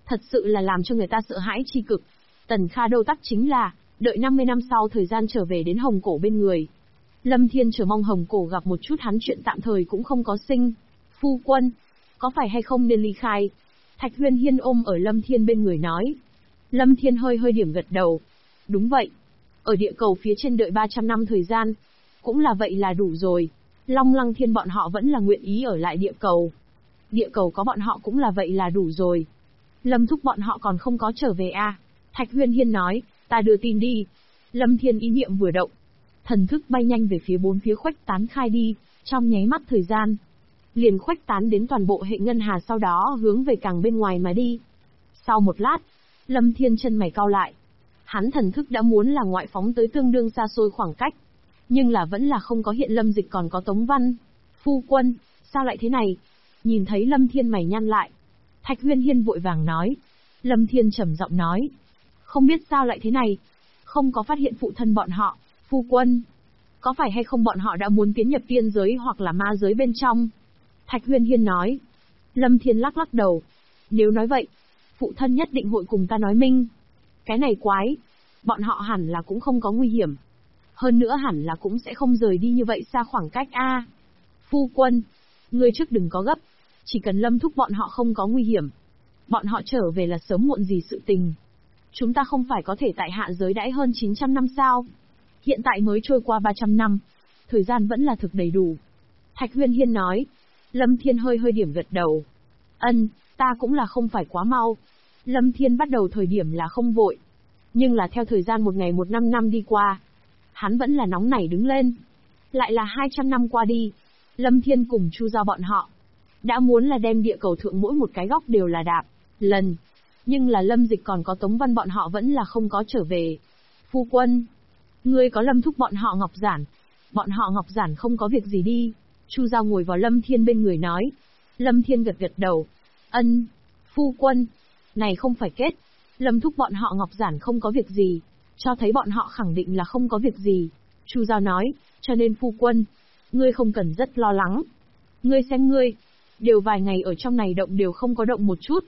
Thật sự là làm cho người ta sợ hãi chi cực. Tần Kha đâu tắc chính là, đợi 50 năm sau thời gian trở về đến Hồng Cổ bên người. Lâm Thiên chờ mong Hồng Cổ gặp một chút hắn chuyện tạm thời cũng không có sinh. Phu quân, có phải hay không nên ly khai? Thạch Huyên Hiên ôm ở Lâm Thiên bên người nói. Lâm Thiên hơi hơi điểm gật đầu. Đúng vậy. Ở địa cầu phía trên đợi 300 năm thời gian. Cũng là vậy là đủ rồi. Long Lăng Thiên bọn họ vẫn là nguyện ý ở lại địa cầu. Địa cầu có bọn họ cũng là vậy là đủ rồi. Lâm thúc bọn họ còn không có trở về à? Thạch Huyên Hiên nói, ta đưa tin đi. Lâm Thiên ý niệm vừa động. Thần thức bay nhanh về phía bốn phía khuếch tán khai đi, trong nháy mắt thời gian. Liền khuếch tán đến toàn bộ hệ ngân hà sau đó hướng về càng bên ngoài mà đi. Sau một lát, Lâm Thiên chân mày cau lại. Hắn thần thức đã muốn là ngoại phóng tới tương đương xa xôi khoảng cách. Nhưng là vẫn là không có hiện Lâm Dịch còn có Tống Văn. Phu quân, sao lại thế này? Nhìn thấy Lâm Thiên mày nhăn lại. Thạch Huyên Hiên vội vàng nói. Lâm Thiên trầm giọng nói. Không biết sao lại thế này. Không có phát hiện phụ thân bọn họ. Phu quân, có phải hay không bọn họ đã muốn tiến nhập tiên giới hoặc là ma giới bên trong? Thạch Huyên Hiên nói. Lâm Thiên lắc lắc đầu. Nếu nói vậy, phụ thân nhất định hội cùng ta nói minh. Cái này quái. Bọn họ hẳn là cũng không có nguy hiểm. Hơn nữa hẳn là cũng sẽ không rời đi như vậy xa khoảng cách a. Phu quân, ngươi trước đừng có gấp. Chỉ cần Lâm thúc bọn họ không có nguy hiểm. Bọn họ trở về là sớm muộn gì sự tình. Chúng ta không phải có thể tại hạ giới đãi hơn 900 năm sao? Hiện tại mới trôi qua 300 năm. Thời gian vẫn là thực đầy đủ. Thạch Huyên Hiên nói. Lâm Thiên hơi hơi điểm gật đầu. Ân, ta cũng là không phải quá mau. Lâm Thiên bắt đầu thời điểm là không vội. Nhưng là theo thời gian một ngày 1 năm đi qua. Hắn vẫn là nóng nảy đứng lên. Lại là 200 năm qua đi. Lâm Thiên cùng Chu Giao bọn họ. Đã muốn là đem địa cầu thượng mỗi một cái góc đều là đạp. Lần. Nhưng là Lâm Dịch còn có Tống Văn bọn họ vẫn là không có trở về. Phu quân. Ngươi có Lâm thúc bọn họ Ngọc Giản. Bọn họ Ngọc Giản không có việc gì đi. Chu Giao ngồi vào Lâm Thiên bên người nói. Lâm Thiên gật gật đầu. Ân. Phu quân. Này không phải kết. Lâm thúc bọn họ Ngọc Giản không có việc gì. Cho thấy bọn họ khẳng định là không có việc gì. Chu Giao nói. Cho nên phu quân. Ngươi không cần rất lo lắng. Ngươi xem ngươi. Đều vài ngày ở trong này động đều không có động một chút.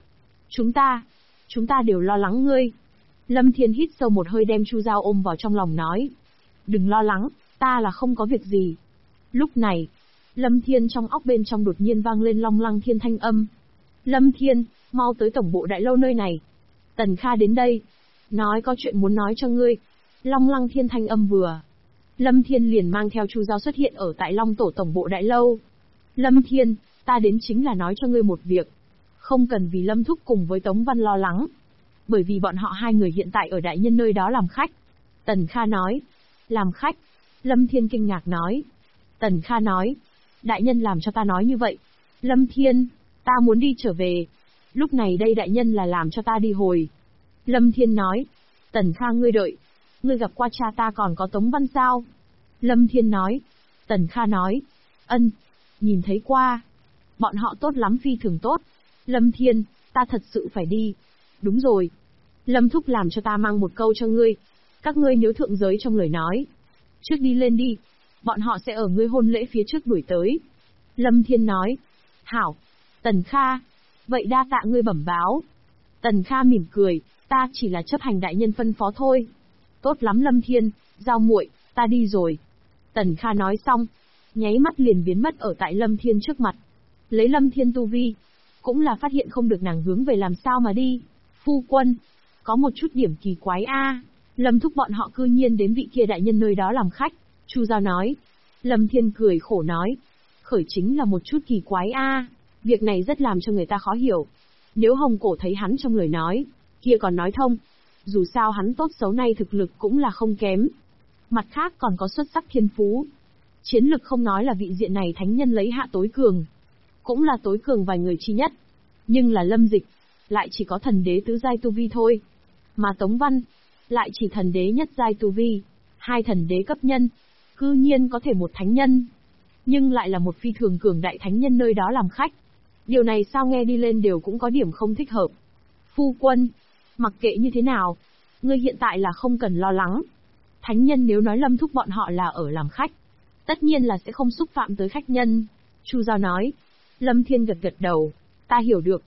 Chúng ta đều lo lắng ngươi. Lâm Thiên hít sâu một hơi đem Chu Giao ôm vào trong lòng nói. Đừng lo lắng, ta là không có việc gì. Lúc này, Lâm Thiên trong óc bên trong đột nhiên vang lên Long Lăng Thiên thanh âm. Lâm Thiên, mau tới tổng bộ đại lâu nơi này. Tần Kha đến đây. Nói có chuyện muốn nói cho ngươi. Long Lăng Thiên thanh âm vừa. Lâm Thiên liền mang theo Chu Giao xuất hiện ở tại Long Tổ tổng bộ đại lâu. Lâm Thiên, ta đến chính là nói cho ngươi một việc. Không cần vì Lâm Thúc cùng với Tống Văn lo lắng. Bởi vì bọn họ hai người hiện tại ở đại nhân nơi đó làm khách. Tần Kha nói. Làm khách? Lâm Thiên kinh ngạc nói. Tần Kha nói. Đại nhân làm cho ta nói như vậy. Lâm Thiên, ta muốn đi trở về. Lúc này đây đại nhân là làm cho ta đi hồi. Lâm Thiên nói. Tần Kha ngươi đợi. Ngươi gặp qua cha ta còn có Tống Văn sao? Lâm Thiên nói. Tần Kha nói. Ân. Nhìn thấy qua. Bọn họ tốt lắm phi thường tốt. Lâm Thiên, ta thật sự phải đi. Đúng rồi. Lâm Thúc làm cho ta mang một câu cho ngươi. Các ngươi nhớ thượng giới trong lời nói. Trước đi lên đi. Bọn họ sẽ ở ngươi hôn lễ phía trước đuổi tới. Lâm Thiên nói. Hảo. Tần Kha. Vậy đa tạ ngươi bẩm báo. Tần Kha mỉm cười. Ta chỉ là chấp hành đại nhân phân phó thôi. Tốt lắm Lâm Thiên. Giao muội, ta đi rồi. Tần Kha nói xong. Nháy mắt liền biến mất ở tại Lâm Thiên trước mặt. Lấy Lâm Thiên tu vi. Cũng là phát hiện không được nàng hướng về làm sao mà đi. Phu quân. Có một chút điểm kỳ quái a. Lâm thúc bọn họ cư nhiên đến vị kia đại nhân nơi đó làm khách. Chu Giao nói. Lâm Thiên cười khổ nói. Khởi chính là một chút kỳ quái a. Việc này rất làm cho người ta khó hiểu. Nếu Hồng Cổ thấy hắn trong lời nói, kia còn nói thông. Dù sao hắn tốt xấu nay thực lực cũng là không kém. Mặt khác còn có xuất sắc thiên phú. Chiến lực không nói là vị diện này thánh nhân lấy hạ tối cường. Cũng là tối cường vài người chi nhất. Nhưng là Lâm Dịch, lại chỉ có thần đế tứ giai tu vi thôi. Mà Tống Văn, lại chỉ thần đế nhất giai tu vi. Hai thần đế cấp nhân, cư nhiên có thể một thánh nhân. Nhưng lại là một phi thường cường đại thánh nhân nơi đó làm khách. Điều này sao nghe đi lên đều cũng có điểm không thích hợp. Phu quân, mặc kệ như thế nào, ngươi hiện tại là không cần lo lắng. Thánh nhân nếu nói Lâm thúc bọn họ là ở làm khách, tất nhiên là sẽ không xúc phạm tới khách nhân. Chu Giao nói. Lâm Thiên gật gật đầu. Ta hiểu được.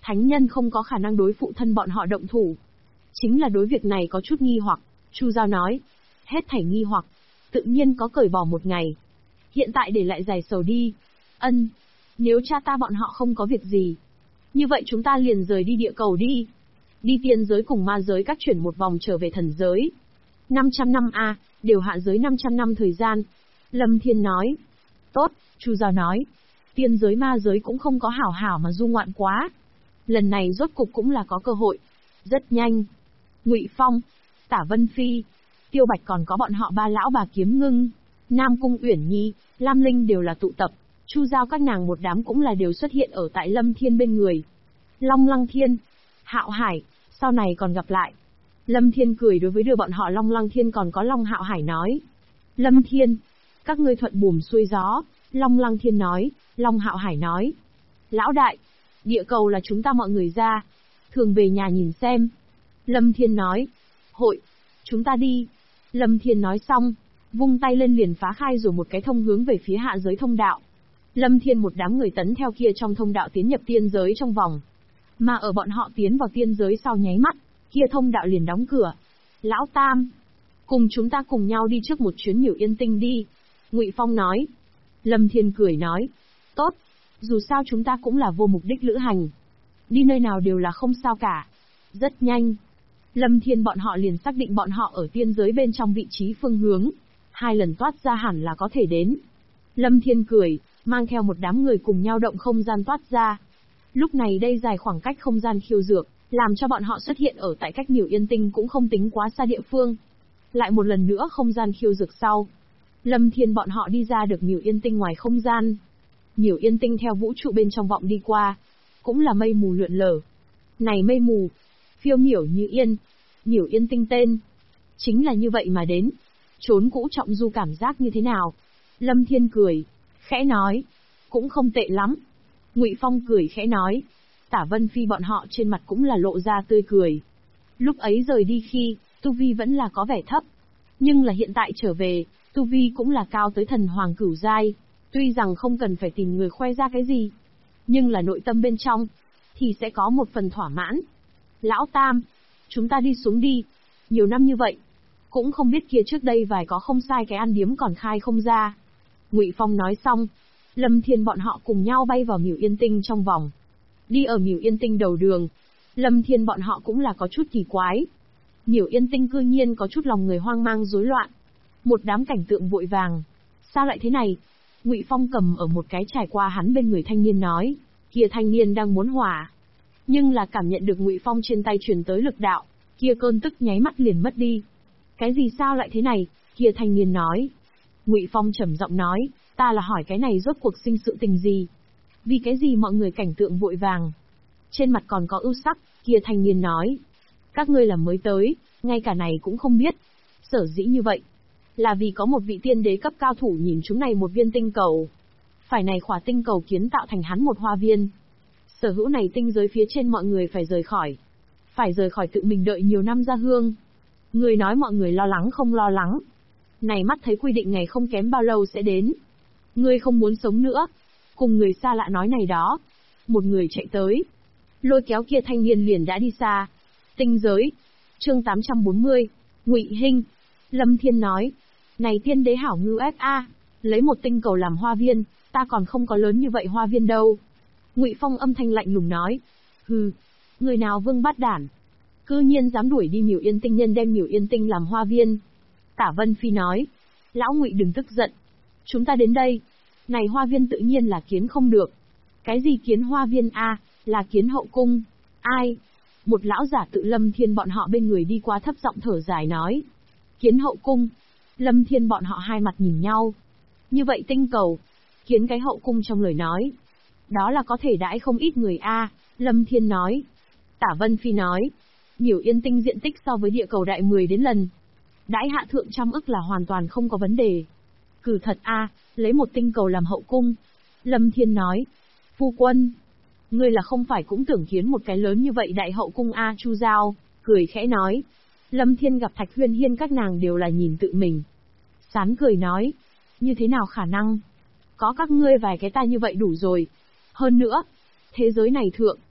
Thánh nhân không có khả năng đối phụ thân bọn họ động thủ. Chính là đối việc này có chút nghi hoặc, Chu Giao nói. Hết thảy nghi hoặc, tự nhiên có cởi bỏ một ngày. Hiện tại để lại giải sầu đi. Ân, nếu cha ta bọn họ không có việc gì, như vậy chúng ta liền rời đi địa cầu đi. Đi tiên giới cùng ma giới các chuyển một vòng trở về thần giới. 500 năm a, đều hạ giới 500 năm thời gian. Lâm Thiên nói. Tốt, Chu Giao nói. Tiên giới ma giới cũng không có hảo hảo mà du ngoạn quá. Lần này rốt cục cũng là có cơ hội. Rất nhanh. Ngụy Phong, Tả Vân Phi, Tiêu Bạch còn có bọn họ ba lão bà Kiếm Ngưng, Nam Cung Uyển Nhi, Lam Linh đều là tụ tập. Chu Giao các nàng một đám cũng là đều xuất hiện ở tại Lâm Thiên bên người. Long Lăng Thiên, Hạo Hải, sau này còn gặp lại. Lâm Thiên cười đối với đưa bọn họ Long Lăng Thiên còn có Long Hạo Hải nói. Lâm Thiên, các ngươi thuận buồm xuôi gió. Long Lăng Thiên nói, Long Hạo Hải nói. Lão đại, địa cầu là chúng ta mọi người ra. Thường về nhà nhìn xem. Lâm Thiên nói. Hội, chúng ta đi. Lâm Thiên nói xong, vung tay lên liền phá khai rồi một cái thông hướng về phía hạ giới thông đạo. Lâm Thiên một đám người tấn theo kia trong thông đạo tiến nhập tiên giới trong vòng. Mà ở bọn họ tiến vào tiên giới sau nháy mắt, kia thông đạo liền đóng cửa. Lão Tam, cùng chúng ta cùng nhau đi trước một chuyến Miểu Yên Tinh đi. Ngụy Phong nói. Lâm Thiên cười nói. Tốt, dù sao chúng ta cũng là vô mục đích lữ hành. Đi nơi nào đều là không sao cả. Rất nhanh. Lâm Thiên bọn họ liền xác định bọn họ ở tiên giới bên trong vị trí phương hướng. 2 lần toát ra hẳn là có thể đến. Lâm Thiên cười, mang theo một đám người cùng nhau động không gian toát ra. Lúc này đây dài khoảng cách không gian khiêu dược, làm cho bọn họ xuất hiện ở tại cách Miểu Yên Tinh cũng không tính quá xa địa phương. Lại một lần nữa không gian khiêu dược sau. Lâm Thiên bọn họ đi ra được Miểu Yên Tinh ngoài không gian. Miểu Yên Tinh theo vũ trụ bên trong vọng đi qua, cũng là mây mù lượn lờ. Này mây mù, phiêu miểu như yên, Miểu Yên Tinh tên. Chính là như vậy mà đến. Trốn cũ trọng du cảm giác như thế nào? Lâm Thiên cười, khẽ nói. Cũng không tệ lắm. Ngụy Phong cười khẽ nói. Tả Vân Phi bọn họ trên mặt cũng là lộ ra tươi cười. Lúc ấy rời đi khi, tu vi vẫn là có vẻ thấp. Nhưng là hiện tại trở về, tu vi cũng là cao tới thần hoàng cửu giai. Tuy rằng không cần phải tìm người khoe ra cái gì, nhưng là nội tâm bên trong, thì sẽ có một phần thỏa mãn. Lão Tam, chúng ta đi xuống đi. Nhiều năm như vậy, cũng không biết kia trước đây vài có không sai cái ăn điếm còn khai không ra. Ngụy Phong nói xong, Lâm Thiên bọn họ cùng nhau bay vào Miểu Yên Tinh trong vòng. Đi ở Miểu Yên Tinh đầu đường, Lâm Thiên bọn họ cũng là có chút kỳ quái. Miểu Yên Tinh cư nhiên có chút lòng người hoang mang rối loạn. Một đám cảnh tượng vội vàng. Sao lại thế này? Ngụy Phong cầm ở một cái trải qua hắn bên người thanh niên nói. Kia thanh niên đang muốn hỏa. Nhưng là cảm nhận được Ngụy Phong trên tay truyền tới lực đạo, kia cơn tức nháy mắt liền mất đi. Cái gì sao lại thế này? Kia thanh niên nói. Ngụy Phong trầm giọng nói, ta là hỏi cái này rốt cuộc sinh sự tình gì? Vì cái gì mọi người cảnh tượng vội vàng? Trên mặt còn có ưu sắc, kia thanh niên nói. Các ngươi là mới tới, ngay cả này cũng không biết. Sở dĩ như vậy, là vì có một vị tiên đế cấp cao thủ nhìn chúng này một viên tinh cầu. Phải này khỏa tinh cầu kiến tạo thành hắn một hoa viên. Sở hữu này tinh giới phía trên mọi người phải rời khỏi. Phải rời khỏi tự mình đợi nhiều năm ra hương. Người nói mọi người lo lắng không lo lắng. Này mắt thấy quy định ngày không kém bao lâu sẽ đến. Ngươi không muốn sống nữa. Cùng người xa lạ nói này đó. Một người chạy tới. Lôi kéo kia thanh niên liền đã đi xa. Tinh giới. Chương 840. Ngụy Hinh. Lâm Thiên nói. Này tiên đế hảo ngưu FA. Lấy một tinh cầu làm hoa viên. Ta còn không có lớn như vậy hoa viên đâu. Ngụy Phong âm thanh lạnh lùng nói. Hừ. Người nào vương bát đản. Cư nhiên dám đuổi đi Miểu Yên Tinh nhân đem Miểu Yên Tinh làm hoa viên. Tả Vân Phi nói. Lão Ngụy đừng tức giận. Chúng ta đến đây. Này hoa viên tự nhiên là kiến không được. Cái gì kiến hoa viên a? Là kiến hậu cung. Ai? Một lão giả tự Lâm Thiên bọn họ bên người đi qua thấp giọng thở dài nói. Kiến hậu cung. Lâm Thiên bọn họ hai mặt nhìn nhau. Như vậy tinh cầu. Kiến cái hậu cung trong lời nói. Đó là có thể đãi không ít người a. Lâm Thiên nói. Tả Vân Phi nói. Miểu Yên Tinh diện tích so với địa cầu đại 10 đến lần. Đãi hạ thượng trăm ức là hoàn toàn không có vấn đề. Cử thật a, lấy một tinh cầu làm hậu cung. Lâm Thiên nói. Phu quân. Ngươi là không phải cũng tưởng kiến một cái lớn như vậy đại hậu cung a. Chu Giao, cười khẽ nói. Lâm Thiên gặp Thạch Huyên Hiên các nàng đều là nhìn tự mình. Sán cười nói. Như thế nào khả năng? Có các ngươi vài cái ta như vậy đủ rồi. Hơn nữa, thế giới này thượng,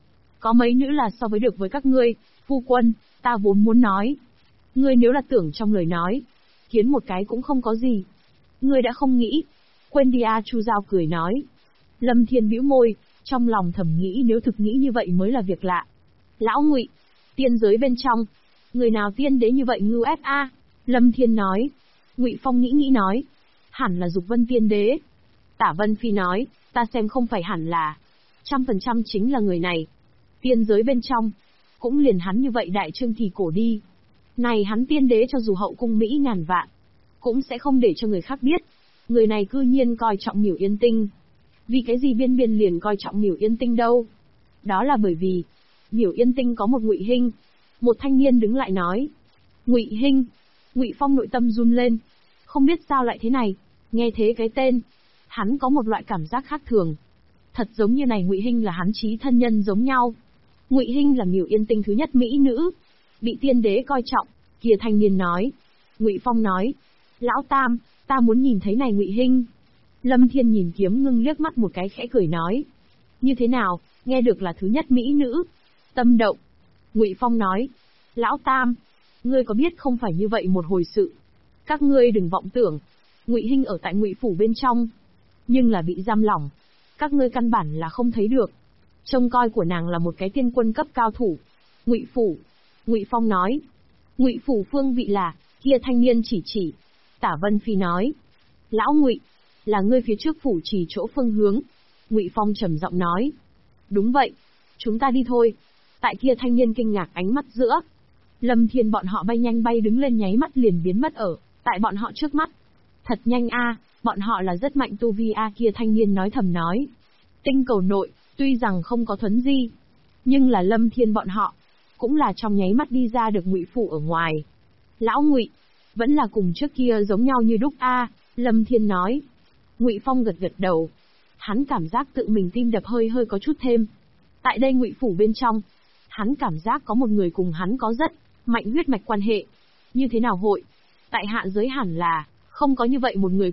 Có mấy nữ là so với được với các ngươi, phu quân, ta vốn muốn nói. Ngươi nếu là tưởng trong lời nói, kiến một cái cũng không có gì. Ngươi đã không nghĩ. Quên đi a, Chu Giao cười nói. Lâm Thiên bĩu môi, trong lòng thầm nghĩ nếu thực nghĩ như vậy mới là việc lạ. Lão Ngụy, tiên giới bên trong, người nào tiên đế như vậy ngưu ép a? Lâm Thiên nói. Ngụy Phong nghĩ nói, hẳn là Dục Vân tiên đế. Tả Vân Phi nói, ta xem không phải hẳn là, 100% chính là người này. Tiên giới bên trong, cũng liền hắn như vậy đại trương thì cổ đi. Này hắn tiên đế cho dù hậu cung Mỹ ngàn vạn, cũng sẽ không để cho người khác biết. Người này cư nhiên coi trọng Miểu Yên Tinh. Vì cái gì Biên Biên liền coi trọng Miểu Yên Tinh đâu? Đó là bởi vì, Miểu Yên Tinh có một Ngụy Hinh. Một thanh niên đứng lại nói. Ngụy Hinh. Ngụy Phong nội tâm run lên. Không biết sao lại thế này, nghe thế cái tên, hắn có một loại cảm giác khác thường. Thật giống như này Ngụy Hinh là hắn chí thân nhân giống nhau. Ngụy Hinh là Miểu Yên Tinh thứ nhất mỹ nữ, bị tiên đế coi trọng. Kia thanh niên nói. Ngụy Phong nói, lão Tam, ta muốn nhìn thấy này Ngụy Hinh. Lâm Thiên nhìn Kiếm Ngưng liếc mắt một cái khẽ cười nói. Như thế nào, nghe được là thứ nhất mỹ nữ. Tâm động. Ngụy Phong nói. Lão Tam, ngươi có biết không phải như vậy một hồi sự. Các ngươi đừng vọng tưởng. Ngụy Hinh ở tại Ngụy Phủ bên trong, nhưng là bị giam lỏng. Các ngươi căn bản là không thấy được. Trông coi của nàng là một cái tiên quân cấp cao thủ. Ngụy Phủ. Ngụy Phong nói. Ngụy Phủ phương vị là, kia thanh niên chỉ. Tả Vân Phi nói. Lão Ngụy, là ngươi phía trước phủ chỉ chỗ phương hướng. Ngụy Phong trầm giọng nói. Đúng vậy. Chúng ta đi thôi. Tại kia thanh niên kinh ngạc ánh mắt giữa. Lâm Thiên bọn họ bay nhanh bay đứng lên nháy mắt liền biến mất ở tại bọn họ trước mắt. Thật nhanh a, bọn họ là rất mạnh tu vi a, kia thanh niên nói thầm nói. Tinh cầu nội, tuy rằng không có thuấn di, nhưng là Lâm Thiên bọn họ cũng là trong nháy mắt đi ra được Ngụy Phủ ở ngoài. Lão Ngụy, vẫn là cùng trước kia giống nhau như đúc a, Lâm Thiên nói. Ngụy Phong gật đầu. Hắn cảm giác tự mình tim đập hơi có chút thêm. Tại đây Ngụy Phủ bên trong, hắn cảm giác có một người cùng hắn có rất mạnh huyết mạch quan hệ. Như thế nào hội? Tại hạ giới hẳn là không có như vậy một người